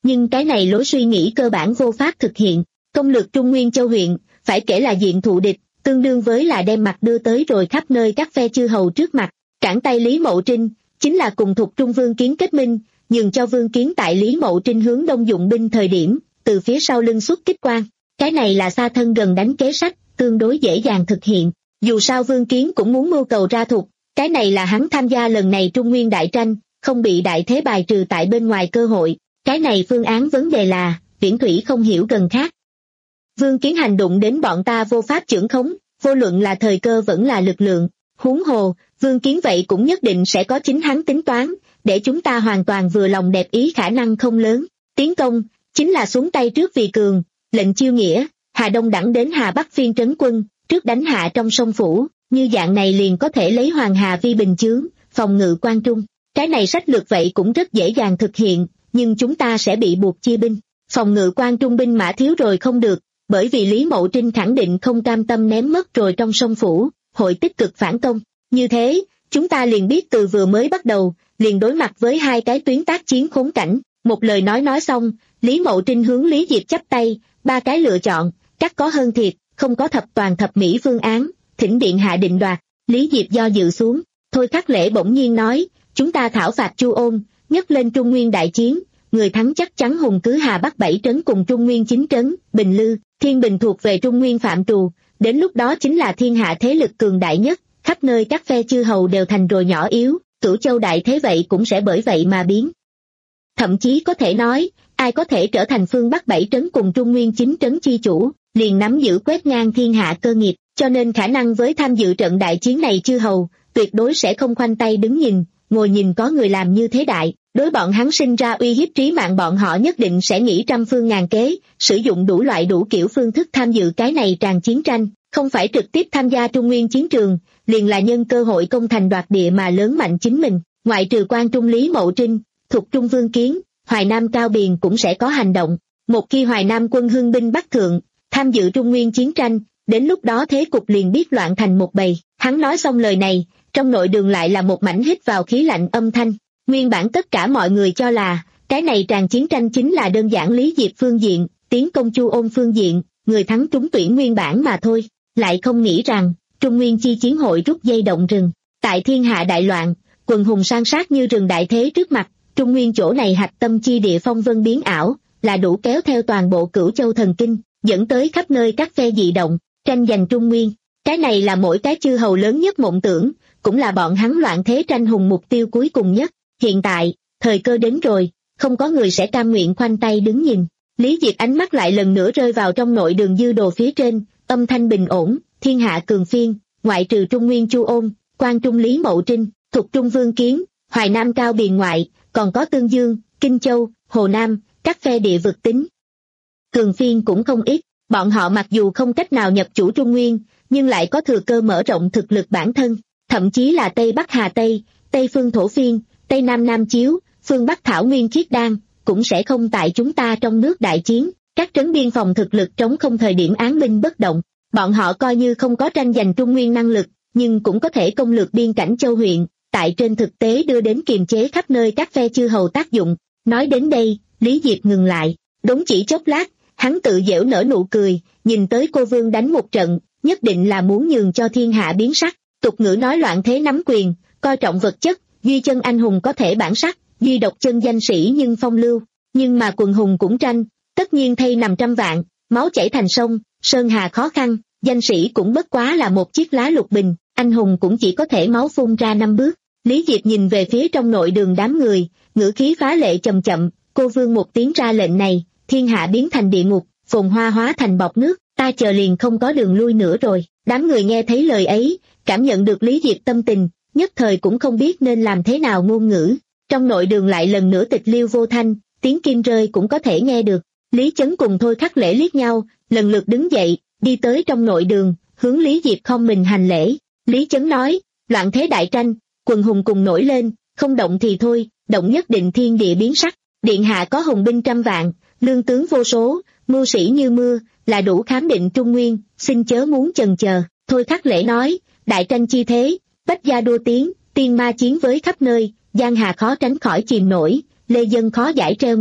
nhưng cái này lối suy nghĩ cơ bản vô pháp thực hiện. Công lược Trung Nguyên Châu huyện, phải kể là diện thụ địch, tương đương với là đem mặt đưa tới rồi khắp nơi các phe chư hầu trước mặt. Cản tay Lý Mậu Trinh, chính là cùng thuộc Trung Vương Kiến kết minh, nhường cho Vương Kiến tại Lý Mậu Trinh hướng đông dụng binh thời điểm, từ phía sau lưng xuất kích quan. Cái này là xa thân gần đánh kế sách, tương đối dễ dàng thực hiện. Dù sao Vương Kiến cũng muốn mưu cầu ra thục, cái này là hắn tham gia lần này Trung Nguyên đại tranh, không bị đại thế bài trừ tại bên ngoài cơ hội. Cái này phương án vấn đề là, viễn thủy không hiểu gần khác. Vương Kiến hành động đến bọn ta vô pháp chưởng khống, vô luận là thời cơ vẫn là lực lượng. Huống hồ, Vương Kiến vậy cũng nhất định sẽ có chính hắn tính toán, để chúng ta hoàn toàn vừa lòng đẹp ý khả năng không lớn. Tiến công, chính là xuống tay trước vì cường, lệnh chiêu nghĩa, Hà Đông đẳng đến Hà Bắc phiên trấn quân, trước đánh hạ trong sông Phủ, như dạng này liền có thể lấy Hoàng Hà vi bình chướng, phòng ngự quan trung. Cái này sách lược vậy cũng rất dễ dàng thực hiện, nhưng chúng ta sẽ bị buộc chia binh. Phòng ngự quan trung binh mã thiếu rồi không được, bởi vì Lý Mậu Trinh khẳng định không cam tâm ném mất rồi trong sông Phủ, hội tích cực phản công. Như thế, chúng ta liền biết từ vừa mới bắt đầu, liền đối mặt với hai cái tuyến tác chiến khốn cảnh. Một lời nói nói xong, Lý Mậu Trinh hướng Lý Diệp chắp tay, ba cái lựa chọn, các có hơn thiệt, không có thập toàn thập mỹ phương án, thỉnh điện hạ định đoạt. Lý Diệp do dự xuống, Thôi Khắc Lễ bỗng nhiên nói, chúng ta thảo phạt Chu Ôn, nhấc lên Trung Nguyên đại chiến, người thắng chắc chắn hùng cứ Hà Bắc bảy trấn cùng Trung Nguyên chín trấn, Bình Lư, Thiên Bình thuộc về Trung Nguyên phạm trù, đến lúc đó chính là thiên hạ thế lực cường đại nhất, khắp nơi các phe chư hầu đều thành rồi nhỏ yếu, Cửu Châu đại thế vậy cũng sẽ bởi vậy mà biến. Thậm chí có thể nói, ai có thể trở thành phương Bắc bảy trấn cùng Trung Nguyên chín trấn chi chủ, liền nắm giữ quét ngang thiên hạ cơ nghiệp, cho nên khả năng với tham dự trận đại chiến này chư hầu, tuyệt đối sẽ không khoanh tay đứng nhìn, ngồi nhìn có người làm như thế đại, đối bọn hắn sinh ra uy hiếp trí mạng bọn họ nhất định sẽ nghĩ trăm phương ngàn kế, sử dụng đủ loại đủ kiểu phương thức tham dự cái này tràn chiến tranh, không phải trực tiếp tham gia Trung Nguyên chiến trường, liền là nhân cơ hội công thành đoạt địa mà lớn mạnh chính mình. Ngoại trừ quan trung Lý Mậu Trinh, thuộc Trung Vương Kiến, Hoài Nam Cao Biền cũng sẽ có hành động. Một khi Hoài Nam quân hưng binh bắc thượng, tham dự Trung Nguyên chiến tranh, đến lúc đó thế cục liền biết loạn thành một bầy. Hắn nói xong lời này, trong nội đường lại là một mảnh hít vào khí lạnh âm thanh. Nguyên bản tất cả mọi người cho là, cái này tràn chiến tranh chính là đơn giản Lý Diệp phương diện, tiến công Chu Ôn phương diện, người thắng trúng tuyển nguyên bản mà thôi. Lại không nghĩ rằng, Trung Nguyên chi chiến hội rút dây động rừng. Tại thiên hạ đại loạn, quần hùng san sát như rừng đại thế trước mặt, Trung Nguyên chỗ này hạch tâm chi địa phong vân biến ảo, là đủ kéo theo toàn bộ Cửu Châu thần kinh, dẫn tới khắp nơi các phe dị động, tranh giành Trung Nguyên. Cái này là mỗi cái chư hầu lớn nhất mộng tưởng, cũng là bọn hắn loạn thế tranh hùng mục tiêu cuối cùng nhất. Hiện tại, thời cơ đến rồi, không có người sẽ cam nguyện khoanh tay đứng nhìn. Lý Diệp ánh mắt lại lần nữa rơi vào trong nội đường dư đồ phía trên, âm thanh bình ổn, thiên hạ cường phiên, ngoại trừ Trung Nguyên Chu Ôn, quan trung Lý Mậu Trinh, thuộc Trung Vương Kiến, Hoài Nam Cao Biền ngoại, còn có Tương Dương, Kinh Châu, Hồ Nam, các phe địa vực tính. Cường phiên cũng không ít, bọn họ mặc dù không cách nào nhập chủ Trung Nguyên, nhưng lại có thừa cơ mở rộng thực lực bản thân, thậm chí là Tây Bắc Hà Tây, Tây Phương Thổ Phiên, Tây Nam Nam Chiếu, Phương Bắc Thảo Nguyên Khiết Đan, cũng sẽ không tại chúng ta trong nước đại chiến, các trấn biên phòng thực lực trống không thời điểm án binh bất động. Bọn họ coi như không có tranh giành Trung Nguyên năng lực, nhưng cũng có thể công lược biên cảnh châu huyện, tại trên thực tế đưa đến kiềm chế khắp nơi các phe chư hầu tác dụng. Nói đến đây, Lý Diệp ngừng lại, đốn chỉ chốc lát, hắn tự giễu nở nụ cười, nhìn tới cô vương đánh một trận, nhất định là muốn nhường cho thiên hạ biến sắc. Tục ngữ nói loạn thế nắm quyền, coi trọng vật chất, duy chân anh hùng có thể bản sắc, duy độc chân danh sĩ nhưng phong lưu, nhưng mà quần hùng cũng tranh, tất nhiên thay nằm trăm vạn, máu chảy thành sông, sơn hà khó khăn, danh sĩ cũng bất quá là một chiếc lá lục bình, anh hùng cũng chỉ có thể máu phun ra năm bước. Lý Diệp nhìn về phía trong nội đường đám người, ngữ khí phá lệ chậm chậm, cô vương một tiếng ra lệnh này, thiên hạ biến thành địa ngục, phồn hoa hóa thành bọt nước, ta chờ liền không có đường lui nữa rồi. Đám người nghe thấy lời ấy, cảm nhận được Lý Diệp tâm tình, nhất thời cũng không biết nên làm thế nào ngôn ngữ. Trong nội đường lại lần nữa tịch liêu vô thanh, tiếng kim rơi cũng có thể nghe được. Lý Chấn cùng Thôi Khắc Lễ liếc nhau, lần lượt đứng dậy, đi tới trong nội đường, hướng Lý Diệp không mình hành lễ. Lý Chấn nói, loạn thế đại tranh, quần hùng cùng nổi lên, không động thì thôi, động nhất định thiên địa biến sắc. Điện hạ có hùng binh trăm vạn, lương tướng vô số, mưu sĩ như mưa, là đủ khám định Trung Nguyên, xin chớ muốn chần chờ. Thôi Khắc Lễ nói, đại tranh chi thế, bách gia đua tiếng, tiên ma chiến với khắp nơi, giang hà khó tránh khỏi chìm nổi, lê dân khó giải treo ngược.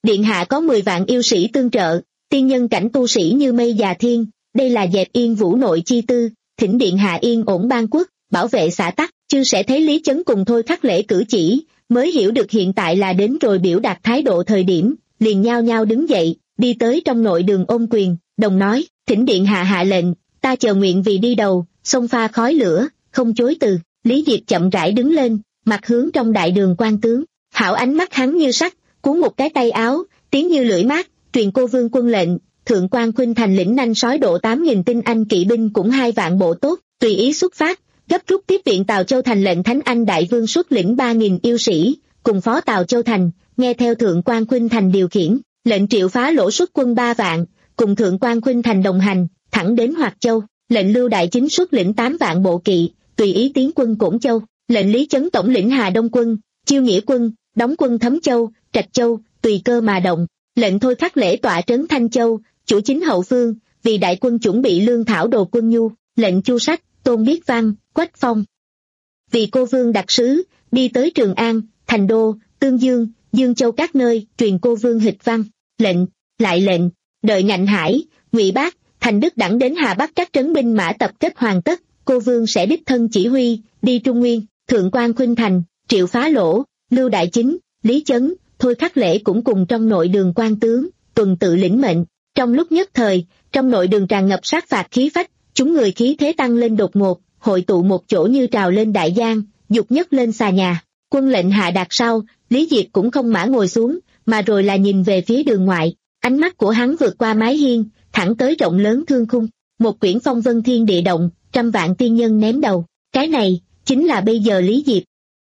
Điện hạ có mười vạn yêu sĩ tương trợ, tiên nhân cảnh tu sĩ như mây già thiên, đây là dẹp yên vũ nội chi tư, thỉnh điện hạ yên ổn ban quốc, bảo vệ xã tắc. Chư sẽ thấy Lý Chấn cùng Thôi Khắc Lễ cử chỉ, mới hiểu được hiện tại là đến rồi biểu đạt thái độ thời điểm, liền nhao nhao đứng dậy, đi tới trong nội đường ôm quyền, đồng nói, thỉnh điện hạ hạ lệnh, ta chờ nguyện vì đi đầu, xông pha khói lửa, không chối từ. Lý Diệp chậm rãi đứng lên, mặt hướng trong đại đường quan tướng, hảo ánh mắt hắn như sắt, cuốn một cái tay áo, tiếng như lưỡi mát, truyền cô vương quân lệnh, thượng quan khuynh thành lĩnh nanh sói độ tám nghìn tinh anh kỵ binh cũng hai vạn bộ tốt, tùy ý xuất phát, gấp rút tiếp viện Tào Châu Thành. Lệnh Thánh Anh đại vương xuất lĩnh ba nghìn yêu sĩ, cùng phó Tào Châu Thành, nghe theo thượng quan khuynh thành điều khiển, lệnh Triệu Phá Lỗ xuất quân ba vạn, cùng thượng quan khuynh thành đồng hành, thẳng đến Hoạt Châu, lệnh Lưu Đại Chính xuất lĩnh tám vạn bộ kỵ, tùy ý tiến quân Cổn Châu, lệnh Lý Chấn tổng lĩnh Hà Đông quân, Chiêu Nghĩa quân, đóng quân Thấm Châu, Trạch Châu, tùy cơ mà động, lệnh Thôi Khắc Lễ tọa trấn Thanh Châu, chủ chính hậu phương, vì đại quân chuẩn bị lương thảo đồ quân nhu, lệnh Chu Sách, Tôn Biết Văn, Quách Phong, vì cô vương đặc sứ, đi tới Trường An, Thành Đô, Tương Dương, Dương Châu các nơi, truyền cô vương hịch văn, lệnh, lại lệnh, đợi Ngạnh Hải, Ngụy Bác, Thành Đức đẳng đến Hà Bắc các trấn binh mã tập kết hoàn tất, cô vương sẽ đích thân chỉ huy, đi Trung Nguyên. Thượng quan khuynh thành, Triệu Phá Lỗ, Lưu Đại Chính, Lý Chấn, Thôi Khắc Lễ cũng cùng trong nội đường quan tướng, tuần tự lĩnh mệnh. Trong lúc nhất thời, trong nội đường tràn ngập sát phạt khí phách, chúng người khí thế tăng lên đột ngột, hội tụ một chỗ như trào lên đại giang, dục nhất lên xà nhà. Quân lệnh hạ đạt sau, Lý Diệp cũng không mã ngồi xuống, mà rồi là nhìn về phía đường ngoại, ánh mắt của hắn vượt qua mái hiên, thẳng tới rộng lớn thương khung, một quyển phong vân thiên địa động, trăm vạn tiên nhân ném đầu, cái này chính là bây giờ Lý Diệp.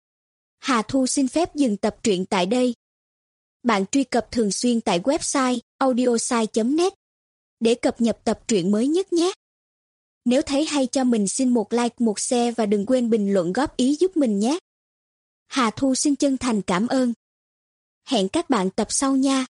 Hà Thu xin phép dừng tập truyện tại đây. Bạn truy cập thường xuyên tại website audiosai chấm net để cập nhật tập truyện mới nhất nhé. Nếu thấy hay cho mình xin một like, một share và đừng quên bình luận góp ý giúp mình nhé. Hà Thu xin chân thành cảm ơn. Hẹn các bạn tập sau nha.